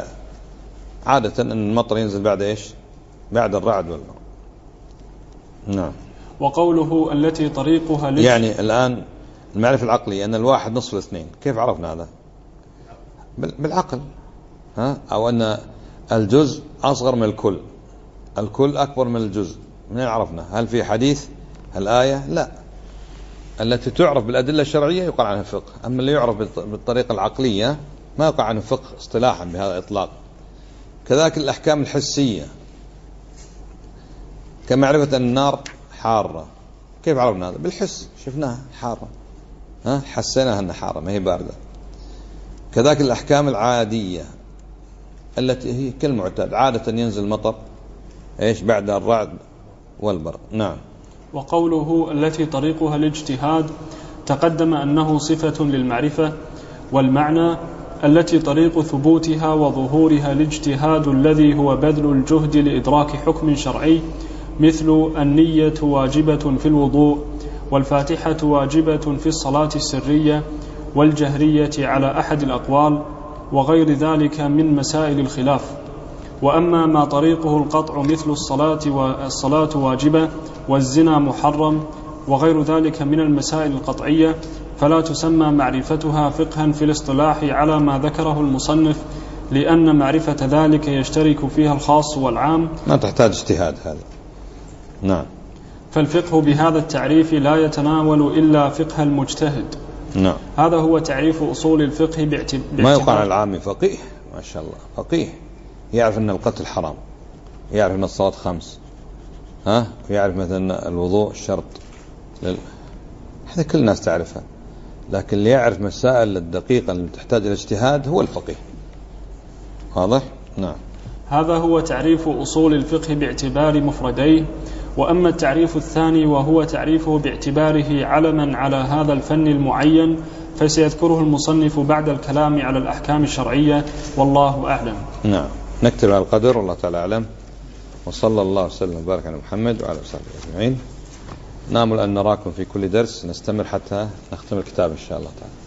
عادة أن المطر ينزل بعد إيش؟ بعد الرعد والبرق. نعم. وقوله التي طريقها يعني الآن المعرفة العقلية أن الواحد نصف الاثنين، كيف عرفنا هذا؟ بالعقل. أو أن الجزء أصغر من الكل، الكل أكبر من الجزء، منين عرفنا؟ هل في حديث الآية؟ لا. التي تعرف بالأدلة الشرعية يقال عنها فقه، أما اللي يعرف بالطريقة العقلية ما يقال عنه فقه اصطلاحا بهذا الإطلاق. كذلك الأحكام الحسية، كمعرفة أن النار حارة، كيف عرفنا هذا؟ بالحس، شفناها حارة، حسيناها أنها حارة ما هي باردة. كذلك الأحكام العادية التي هي كالمعتاد، عادة ينزل المطر بعد الرعد والبرق. نعم. وقوله التي طريقها الاجتهاد تقدم أنه صفة للمعرفة، والمعنى التي طريق ثبوتها وظهورها الاجتهاد الذي هو بذل الجهد لإدراك حكم شرعي، مثل النية واجبة في الوضوء، والفاتحة واجبة في الصلاة السرية والجهرية على أحد الأقوال، وغير ذلك من مسائل الخلاف. وأما ما طريقه القطع مثل الصلاة واجبة والزنا محرم وغير ذلك من المسائل القطعية، فلا تسمى معرفتها فقها في الاصطلاح على ما ذكره المصنف، لأن معرفة ذلك يشترك فيها الخاص والعام، ما تحتاج اجتهاد هذا. نعم. فالفقه بهذا التعريف لا يتناول إلا فقه المجتهد. نعم. هذا هو تعريف أصول الفقه ما يقال عن العام فقيه، ما شاء الله فقيه، يعرف أن القتل حرام، يعرف أن الصلاة 5، يعرف مثلا الوضوء شرط هذا كل الناس تعرفها، لكن اللي يعرف مسائل الدقيقة اللي تحتاج إلى اجتهاد هو الفقيه. واضح؟ نعم. هذا هو تعريف أصول الفقه باعتبار مفرديه. وأما التعريف الثاني وهو تعريفه باعتباره علما على هذا الفن المعين فسيذكره المصنف بعد الكلام على الأحكام الشرعية، والله أعلم. نعم. نكتب على القدر، والله تعالى أعلم، وصلى الله وسلم وبارك على محمد وعلى آله وصحبه أجمعين. نامل أن نراكم في كل درس، نستمر حتى نختم الكتاب إن شاء الله تعالى.